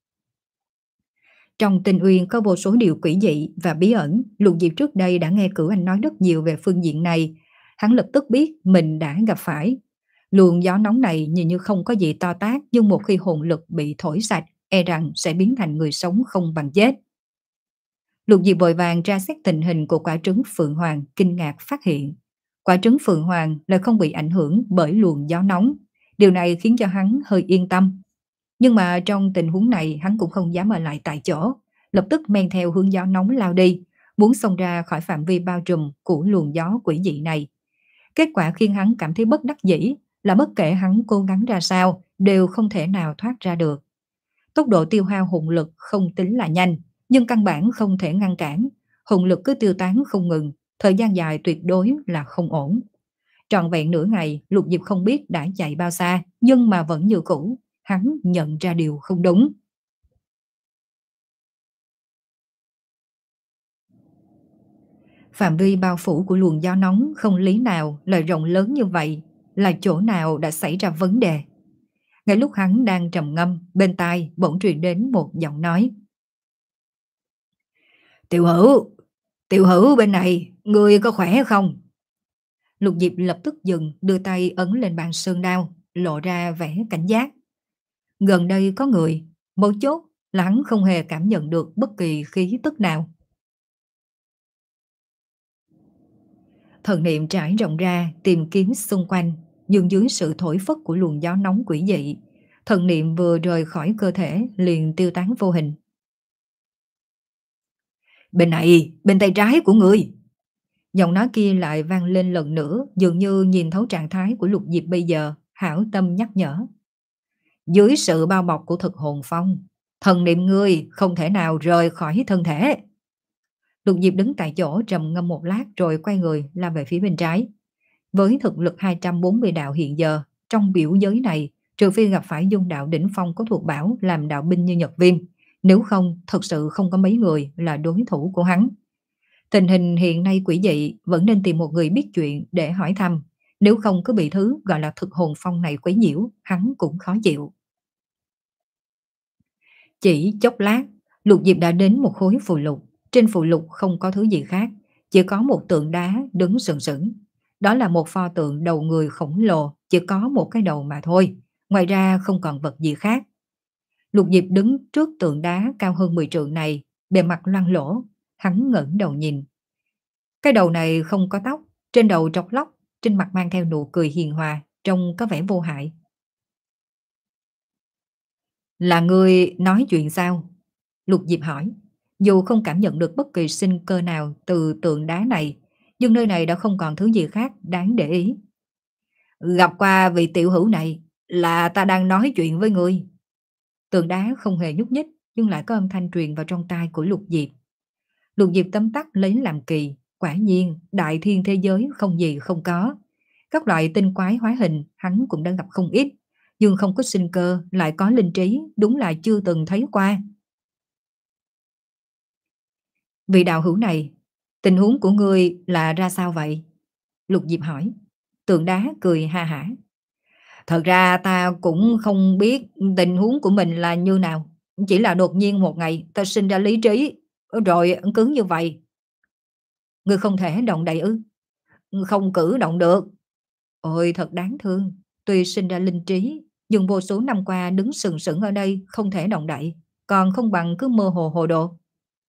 Trong Tinh Uyên có vô số điều quỷ dị và bí ẩn, Lục Diệp trước đây đã nghe Cửu Anh nói rất nhiều về phương diện này, hắn lập tức biết mình đã gặp phải. Luồng gió nóng này nhìn như không có gì to tát, nhưng một khi hồn lực bị thổi sạch, e rằng sẽ biến thành người sống không bằng chết. Lục Diệp vội vàng tra xét tình hình của quả trứng Phượng Hoàng, kinh ngạc phát hiện. Quả trứng Phượng Hoàng lại không bị ảnh hưởng bởi luồng gió nóng. Điều này khiến cho hắn hơi yên tâm. Nhưng mà trong tình huống này hắn cũng không dám ở lại tại chỗ. Lập tức men theo hướng gió nóng lao đi, muốn xông ra khỏi phạm vi bao trùm của luồng gió quỷ dị này. Kết quả khiến hắn cảm thấy bất đắc dĩ là bất kể hắn cố gắng ra sao, đều không thể nào thoát ra được. Tốc độ tiêu hao hồn lực không tính là nhanh, nhưng căn bản không thể ngăn cản. Hồn lực cứ tiêu tán không ngừng, thời gian dài tuyệt đối là không ổn. Trọn vẹn nửa ngày, Lục Diệp không biết đã chạy bao xa, nhưng mà vẫn như cũ, hắn nhận ra điều không đúng. Phạm vi bao phủ của luồng gió nóng không lý nào lại rộng lớn như vậy, là chỗ nào đã xảy ra vấn đề. Ngay lúc hắn đang trầm ngâm, bên tai bỗng truyền đến một giọng nói. Tiểu Hữu, Tiểu Hữu bên này, người có khỏe không? Lục Diệp lập tức dừng, đưa tay ấn lên bàn sơn đao, lộ ra vẻ cảnh giác. Gần đây có người, mấu chốt là hắn không hề cảm nhận được bất kỳ khí tức nào. Thần niệm trải rộng ra, tìm kiếm xung quanh, nhưng dưới sự thổi phất của luồng gió nóng quỷ dị, thần niệm vừa rời khỏi cơ thể liền tiêu tán vô hình. Bên này, bên tay trái của người. Giọng nói kia lại vang lên lần nữa, dường như nhìn thấu trạng thái của Lục Diệp bây giờ, hảo tâm nhắc nhở. Dưới sự bao bọc của thực hồn phong, Thần niệm ngươi không thể nào rời khỏi thân thể. Lục Diệp đứng tại chỗ trầm ngâm một lát rồi quay người lao về phía bên trái. Với thực lực hai trăm bốn mươi đạo hiện giờ, trong biểu giới này, trừ phi gặp phải dung đạo đỉnh phong có thuộc bảo làm đạo binh như Nhật Viêm, nếu không, thật sự không có mấy người là đối thủ của hắn. Tình hình hiện nay quỷ dị, vẫn nên tìm một người biết chuyện để hỏi thăm, nếu không cứ bị thứ gọi là thực hồn phong này quấy nhiễu, hắn cũng khó chịu. Chỉ chốc lát, Lục Diệp đã đến một khối phù lục, trên phù lục không có thứ gì khác, chỉ có một tượng đá đứng sừng sững. Đó là một pho tượng đầu người khổng lồ, chỉ có một cái đầu mà thôi, ngoài ra không còn vật gì khác. Lục Diệp đứng trước tượng đá cao hơn mười trượng này, bề mặt loang lỗ, hắn ngẩng đầu nhìn. Cái đầu này không có tóc, trên đầu trọc lóc, trên mặt mang theo nụ cười hiền hòa, trông có vẻ vô hại. Là người nói chuyện sao? Lục Diệp hỏi. Dù không cảm nhận được bất kỳ sinh cơ nào từ tượng đá này, nhưng nơi này đã không còn thứ gì khác đáng để ý. Gặp qua vị tiểu hữu này là ta đang nói chuyện với người. Tượng đá không hề nhúc nhích, nhưng lại có âm thanh truyền vào trong tai của Lục Diệp. Lục Diệp tấm tắc lấy làm kỳ, quả nhiên đại thiên thế giới không gì không có. Các loại tinh quái hóa hình hắn cũng đã gặp không ít, nhưng không có sinh cơ lại có linh trí, đúng là chưa từng thấy qua. Vị đạo hữu này, tình huống của ngươi là ra sao vậy? Lục Diệp hỏi. Tượng đá cười ha hả. Thật ra ta cũng không biết tình huống của mình là như nào. Chỉ là đột nhiên một ngày ta sinh ra lý trí, rồi cứ như vậy. Ngươi không thể động đậy ư? Không cử động được. Ôi thật đáng thương. Tuy sinh ra linh trí, nhưng vô số năm qua đứng sừng sững ở đây không thể động đậy. Còn không bằng cứ mơ hồ hồ đồ.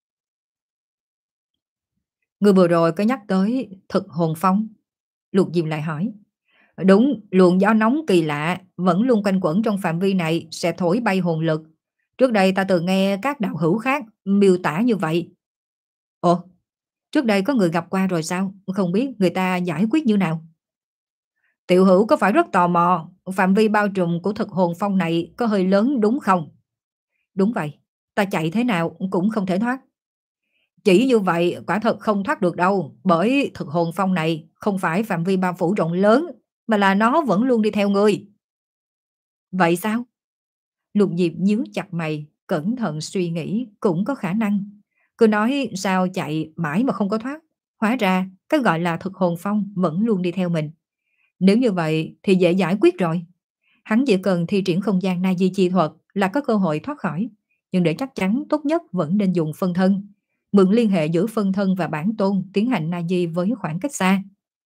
Ngươi vừa rồi có nhắc tới thực hồn phong. Lục Diệp lại hỏi. Đúng, luồng gió nóng kỳ lạ vẫn luôn quanh quẩn trong phạm vi này sẽ thổi bay hồn lực. Trước đây ta từng nghe các đạo hữu khác miêu tả như vậy. Ồ, trước đây có người gặp qua rồi sao? Không biết người ta giải quyết như nào? Tiểu hữu có phải rất tò mò phạm vi bao trùm của thực hồn phong này có hơi lớn đúng không? Đúng vậy, ta chạy thế nào cũng không thể thoát. Chỉ như vậy quả thật không thoát được đâu, bởi thực hồn phong này không phải phạm vi bao phủ rộng lớn, mà là nó vẫn luôn đi theo người. Vậy sao? Lục Diệp nhíu chặt mày, cẩn thận suy nghĩ cũng có khả năng. Cứ nói sao chạy mãi mà không có thoát. Hóa ra cái gọi là thực hồn phong vẫn luôn đi theo mình. Nếu như vậy thì dễ giải quyết rồi. Hắn chỉ cần thi triển không gian na di chi thuật là có cơ hội thoát khỏi. Nhưng để chắc chắn tốt nhất vẫn nên dùng phân thân. Mượn liên hệ giữa phân thân và bản tôn tiến hành na di với khoảng cách xa.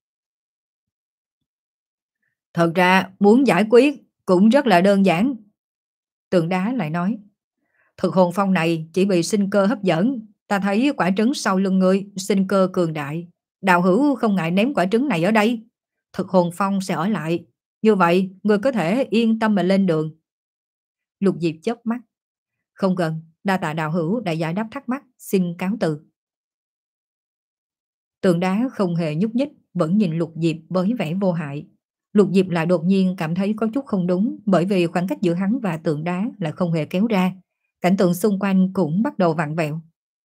Thật ra muốn giải quyết cũng rất là đơn giản. Tượng đá lại nói. Thực hồn phong này chỉ bị sinh cơ hấp dẫn. Ta thấy quả trứng sau lưng ngươi sinh cơ cường đại. Đạo hữu không ngại ném quả trứng này ở đây. Thực hồn phong sẽ ở lại. Như vậy ngươi có thể yên tâm mà lên đường. Lục Diệp chớp mắt. Không cần, đa tạ đạo hữu đã giải đáp thắc mắc, xin cáo từ. Tượng đá không hề nhúc nhích, vẫn nhìn Lục Diệp với vẻ vô hại. Lục Diệp lại đột nhiên cảm thấy có chút không đúng, bởi vì khoảng cách giữa hắn và tượng đá lại không hề kéo ra. Cảnh tượng xung quanh cũng bắt đầu vặn vẹo.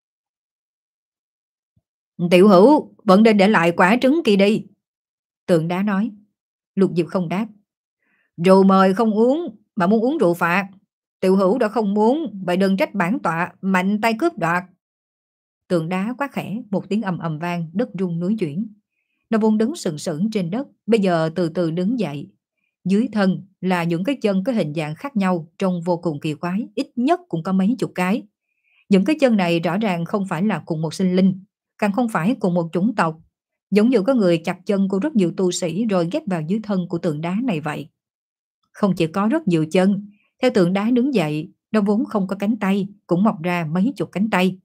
Tiểu hữu, vẫn nên để lại quả trứng kia đi. Tượng đá nói. Lục Diệp không đáp. Rượu mời không uống, mà muốn uống rượu phạt. Tiểu hữu đã không muốn, vậy đừng trách bản tọa mạnh tay cướp đoạt. Tượng đá quát khẽ, một tiếng ầm ầm vang, đất rung núi chuyển. Nó vốn đứng sừng sững trên đất, bây giờ từ từ đứng dậy. Dưới thân là những cái chân có hình dạng khác nhau, trông vô cùng kỳ quái, ít nhất cũng có mấy chục cái. Những cái chân này rõ ràng không phải là cùng một sinh linh, càng không phải cùng một chủng tộc. Giống như có người chặt chân của rất nhiều tu sĩ rồi ghép vào dưới thân của tượng đá này vậy. Không chỉ có rất nhiều chân, theo tượng đá đứng dậy, nó vốn không có cánh tay, cũng mọc ra mấy chục cánh tay.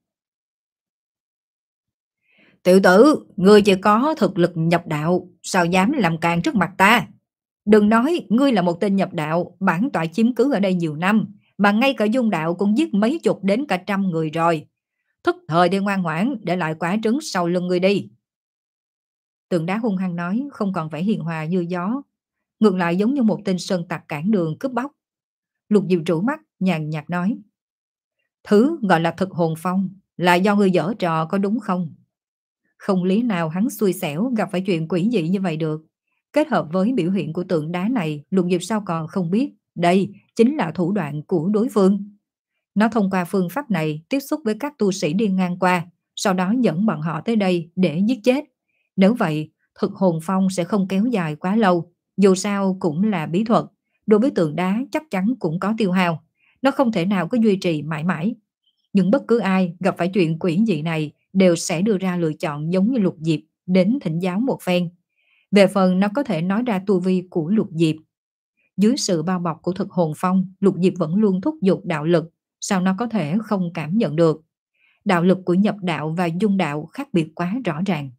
Tiểu tử, ngươi chỉ có thực lực nhập đạo, sao dám làm càn trước mặt ta? Đừng nói ngươi là một tên nhập đạo, bản tọa chiếm cứ ở đây nhiều năm, mà ngay cả dung đạo cũng giết mấy chục đến cả trăm người rồi. Thức thời đi ngoan ngoãn, để lại quả trứng sau lưng ngươi đi. Tượng đá hung hăng nói, không còn vẻ hiền hòa như gió, ngược lại giống như một tên sơn tặc cản đường cướp bóc. Lục Diệp trụ mắt, nhàn nhạt nói. Thứ gọi là thực hồn phong là do ngươi giở trò có đúng không? Không lý nào hắn xui xẻo gặp phải chuyện quỷ dị như vậy được. Kết hợp với biểu hiện của tượng đá này, Lục Diệp sao còn không biết đây chính là thủ đoạn của đối phương. Nó thông qua phương pháp này tiếp xúc với các tu sĩ đi ngang qua, sau đó dẫn bọn họ tới đây để giết chết. Nếu vậy, thực hồn phong sẽ không kéo dài quá lâu, dù sao cũng là bí thuật. Đối với tượng đá chắc chắn cũng có tiêu hao, nó không thể nào có duy trì mãi mãi. Nhưng bất cứ ai gặp phải chuyện quỷ dị này đều sẽ đưa ra lựa chọn giống như Lục Diệp đến thỉnh giáo một phen. Về phần nó có thể nói ra tu vi của Lục Diệp. Dưới sự bao bọc của thực hồn phong, Lục Diệp vẫn luôn thúc giục đạo lực, sao nó có thể không cảm nhận được. Đạo lực của nhập đạo và dung đạo khác biệt quá rõ ràng.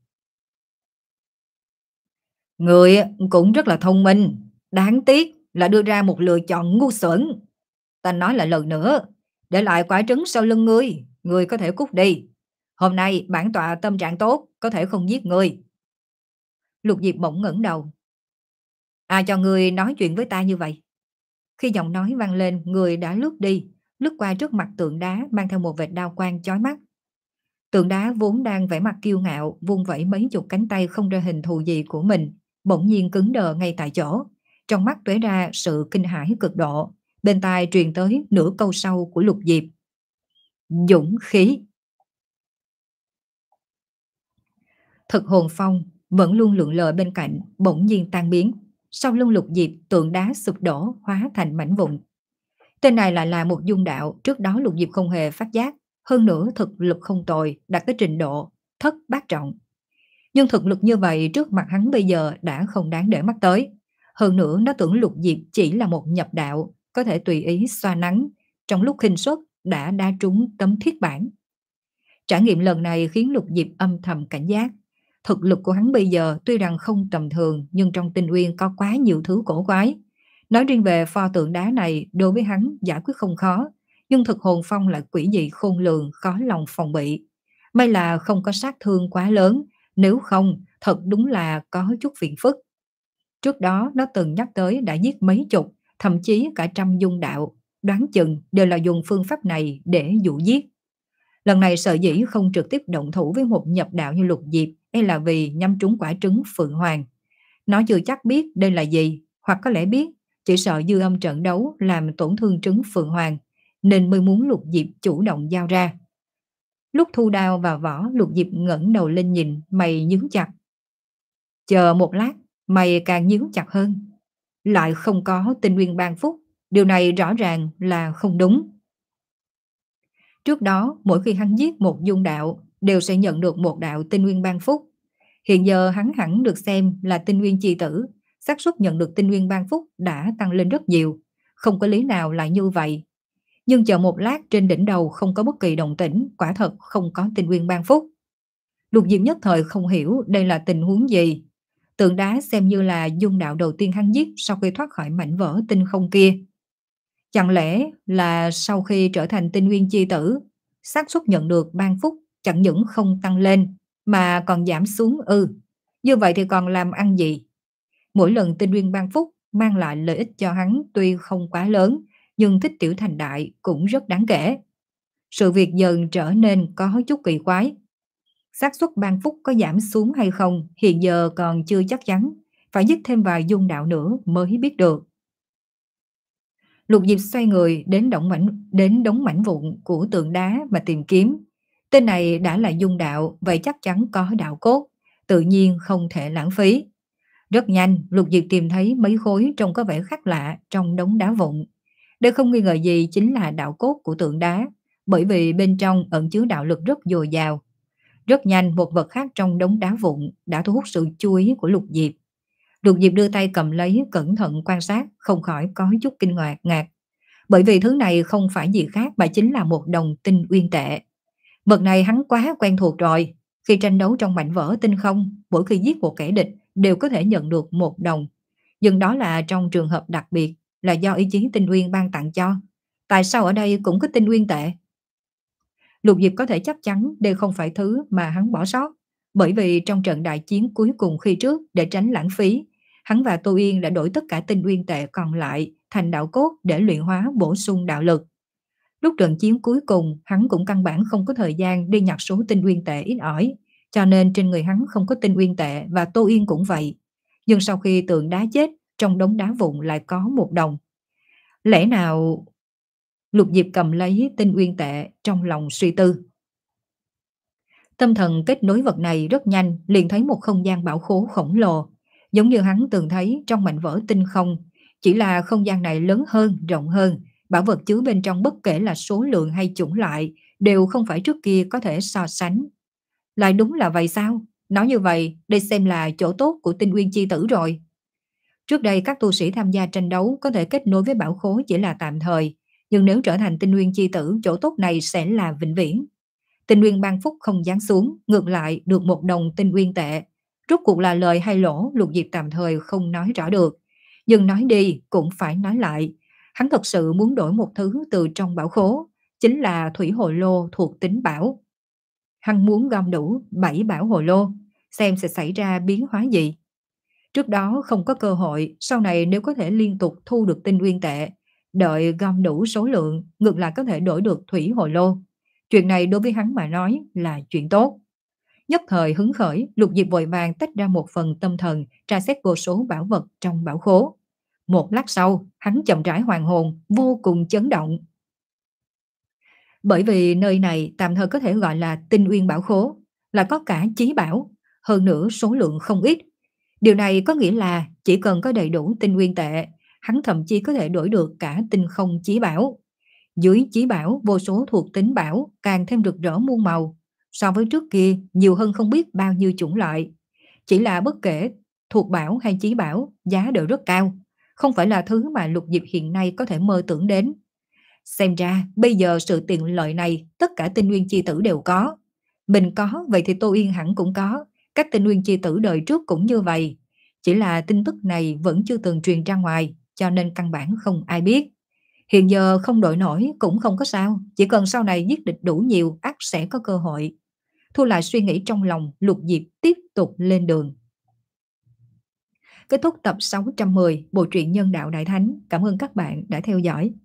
Người cũng rất là thông minh, đáng tiếc là đưa ra một lựa chọn ngu xuẩn. Ta nói lại lần nữa, để lại quả trứng sau lưng ngươi, ngươi có thể cút đi. Hôm nay bản tọa tâm trạng tốt, có thể không giết ngươi. Lục Diệp bỗng ngẩng đầu. Ai cho ngươi nói chuyện với ta như vậy? Khi giọng nói vang lên, người đã lướt đi, lướt qua trước mặt tượng đá mang theo một vệt đao quang chói mắt. Tượng đá vốn đang vẻ mặt kiêu ngạo, vung vẩy mấy chục cánh tay không ra hình thù gì của mình, bỗng nhiên cứng đờ ngay tại chỗ. Trong mắt tóe ra sự kinh hãi cực độ, bên tai truyền tới nửa câu sau của Lục Diệp. Dũng khí. Thực hồn phong vẫn luôn lượn lờ bên cạnh, bỗng nhiên tan biến. Sau lưng Lục Diệp, tượng đá sụp đổ hóa thành mảnh vụn. Tên này lại là một dung đạo, trước đó Lục Diệp không hề phát giác, hơn nữa thực lực không tồi, đạt tới trình độ thất bát trọng. Nhưng thực lực như vậy trước mặt hắn bây giờ đã không đáng để mắt tới. Hơn nữa nó tưởng Lục Diệp chỉ là một nhập đạo, có thể tùy ý xoa nắng, trong lúc khinh suất đã đá trúng tấm thiết bản. Trải nghiệm lần này khiến Lục Diệp âm thầm cảnh giác. Thực lực của hắn bây giờ tuy rằng không tầm thường, nhưng trong Tinh Uyên có quá nhiều thứ cổ quái. Nói riêng về pho tượng đá này, đối với hắn giải quyết không khó, nhưng thực hồn phong là quỷ dị khôn lường, khó lòng phòng bị. May là không có sát thương quá lớn, nếu không thật đúng là có chút phiền phức. Trước đó nó từng nhắc tới đã giết mấy chục, thậm chí cả trăm dung đạo, đoán chừng đều là dùng phương pháp này để dụ giết. Lần này sợ dĩ không trực tiếp động thủ với một nhập đạo như Lục Diệp hay là vì nhắm trúng quả trứng Phượng Hoàng. Nó chưa chắc biết đây là gì, hoặc có lẽ biết, chỉ sợ dư âm trận đấu làm tổn thương trứng Phượng Hoàng, nên mới muốn Lục Diệp chủ động giao ra. Lúc thu đao vào vỏ, Lục Diệp ngẩng đầu lên nhìn, mày nhướng chặt. Chờ một lát, mày càng nhướng chặt hơn. Lại không có tinh nguyên ban phúc, điều này rõ ràng là không đúng. Trước đó, mỗi khi hắn giết một dung đạo, đều sẽ nhận được một đạo tinh nguyên ban phúc. Hiện giờ hắn hẳn được xem là tinh nguyên chi tử, xác suất nhận được tinh nguyên ban phúc đã tăng lên rất nhiều, không có lý nào lại như vậy. Nhưng chờ một lát trên đỉnh đầu không có bất kỳ động tĩnh, quả thật không có tinh nguyên ban phúc. Lục Diệp nhất thời không hiểu đây là tình huống gì. Tượng đá xem như là dung đạo đầu tiên hắn giết sau khi thoát khỏi mảnh vỡ tinh không kia. Chẳng lẽ là sau khi trở thành tinh nguyên chi tử, xác suất nhận được ban phúc chẳng những không tăng lên mà còn giảm xuống ư? Như vậy thì còn làm ăn gì? Mỗi lần tinh nguyên ban phúc mang lại lợi ích cho hắn tuy không quá lớn, nhưng tích tiểu thành đại cũng rất đáng kể. Sự việc dần trở nên có chút kỳ quái. Xác suất ban phúc có giảm xuống hay không hiện giờ còn chưa chắc chắn, phải giết thêm vài dung đạo nữa mới biết được. Lục Diệp xoay người đến đống mảnh đến đống mảnh vụn của tượng đá mà tìm kiếm. Tên này đã là dung đạo, vậy chắc chắn có đạo cốt, tự nhiên không thể lãng phí. Rất nhanh, Lục Diệp tìm thấy mấy khối trông có vẻ khác lạ trong đống đá vụn. Đây không nghi ngờ gì chính là đạo cốt của tượng đá, bởi vì bên trong ẩn chứa đạo lực rất dồi dào. Rất nhanh, một vật khác trong đống đá vụn đã thu hút sự chú ý của Lục Diệp. Lục Diệp đưa tay cầm lấy, cẩn thận quan sát, không khỏi có chút kinh ngạc ngạc. Bởi vì thứ này không phải gì khác mà chính là một đồng tinh uyên tệ. Vật này hắn quá quen thuộc rồi. Khi tranh đấu trong mảnh vỡ tinh không, mỗi khi giết một kẻ địch đều có thể nhận được một đồng. Nhưng đó là trong trường hợp đặc biệt, là do ý chí tinh uyên ban tặng cho. Tại sao ở đây cũng có tinh uyên tệ? Lục Diệp có thể chắc chắn đây không phải thứ mà hắn bỏ sót. Bởi vì trong trận đại chiến cuối cùng khi trước, để tránh lãng phí, hắn và Tô Yên đã đổi tất cả tinh uyên tệ còn lại thành đạo cốt để luyện hóa bổ sung đạo lực. Lúc trận chiến cuối cùng, hắn cũng căn bản không có thời gian đi nhặt số tinh nguyên tệ ít ỏi, cho nên trên người hắn không có tinh nguyên tệ và Tô Yên cũng vậy. Nhưng sau khi tượng đá chết, trong đống đá vụn lại có một đồng. Lẽ nào... Lục Diệp cầm lấy tinh nguyên tệ trong lòng suy tư. Tâm thần kết nối vật này rất nhanh, liền thấy một không gian bảo khố khổng lồ, giống như hắn từng thấy trong mảnh vỡ tinh không, chỉ là không gian này lớn hơn, rộng hơn, bảo vật chứa bên trong bất kể là số lượng hay chủng loại đều không phải trước kia có thể so sánh. Lại đúng là vậy sao? Nói như vậy, đây xem là chỗ tốt của tinh nguyên chi tử rồi. Trước đây các tu sĩ tham gia tranh đấu có thể kết nối với bảo khố chỉ là tạm thời, nhưng nếu trở thành tinh nguyên chi tử, chỗ tốt này sẽ là vĩnh viễn. Tinh nguyên ban phúc không giáng xuống, ngược lại được một đồng tinh nguyên tệ. Rốt cuộc là lời hay lỗ, Lục Diệp tạm thời không nói rõ được. Nhưng nói đi cũng phải nói lại. Hắn thật sự muốn đổi một thứ từ trong bảo khố, chính là thủy hồ lô thuộc tính bảo. Hắn muốn gom đủ bảy bảo hồ lô, xem sẽ xảy ra biến hóa gì. Trước đó không có cơ hội, sau này nếu có thể liên tục thu được tinh nguyên tệ, đợi gom đủ số lượng, ngược lại có thể đổi được thủy hồ lô. Chuyện này đối với hắn mà nói là chuyện tốt. Nhất thời hứng khởi, Lục Diệp vội vàng tách ra một phần tâm thần, tra xét vô số bảo vật trong bảo khố. Một lát sau, hắn chậm rãi hoàn hồn, vô cùng chấn động. Bởi vì nơi này tạm thời có thể gọi là tinh uyên bảo khố, là có cả chí bảo, hơn nữa số lượng không ít. Điều này có nghĩa là chỉ cần có đầy đủ tinh nguyên tệ, hắn thậm chí có thể đổi được cả tinh không chí bảo. Dưới chí bảo, vô số thuộc tính bảo càng thêm rực rỡ muôn màu. So với trước kia, nhiều hơn không biết bao nhiêu chủng loại. Chỉ là bất kể thuộc bảo hay chí bảo, giá đều rất cao. Không phải là thứ mà Lục Diệp hiện nay có thể mơ tưởng đến. Xem ra, bây giờ sự tiện lợi này, tất cả tinh nguyên chi tử đều có. Mình có, vậy thì Tô Yên hẳn cũng có. Các tinh nguyên chi tử đời trước cũng như vậy. Chỉ là tin tức này vẫn chưa từng truyền ra ngoài, cho nên căn bản không ai biết. Hiện giờ không đội nổi cũng không có sao, chỉ cần sau này giết địch đủ nhiều ắt sẽ có cơ hội. Thu lại suy nghĩ trong lòng, Lục Diệp tiếp tục lên đường. Kết thúc tập sáu trăm mười Bộ truyện Nhân đạo Đại Thánh. Cảm ơn các bạn đã theo dõi.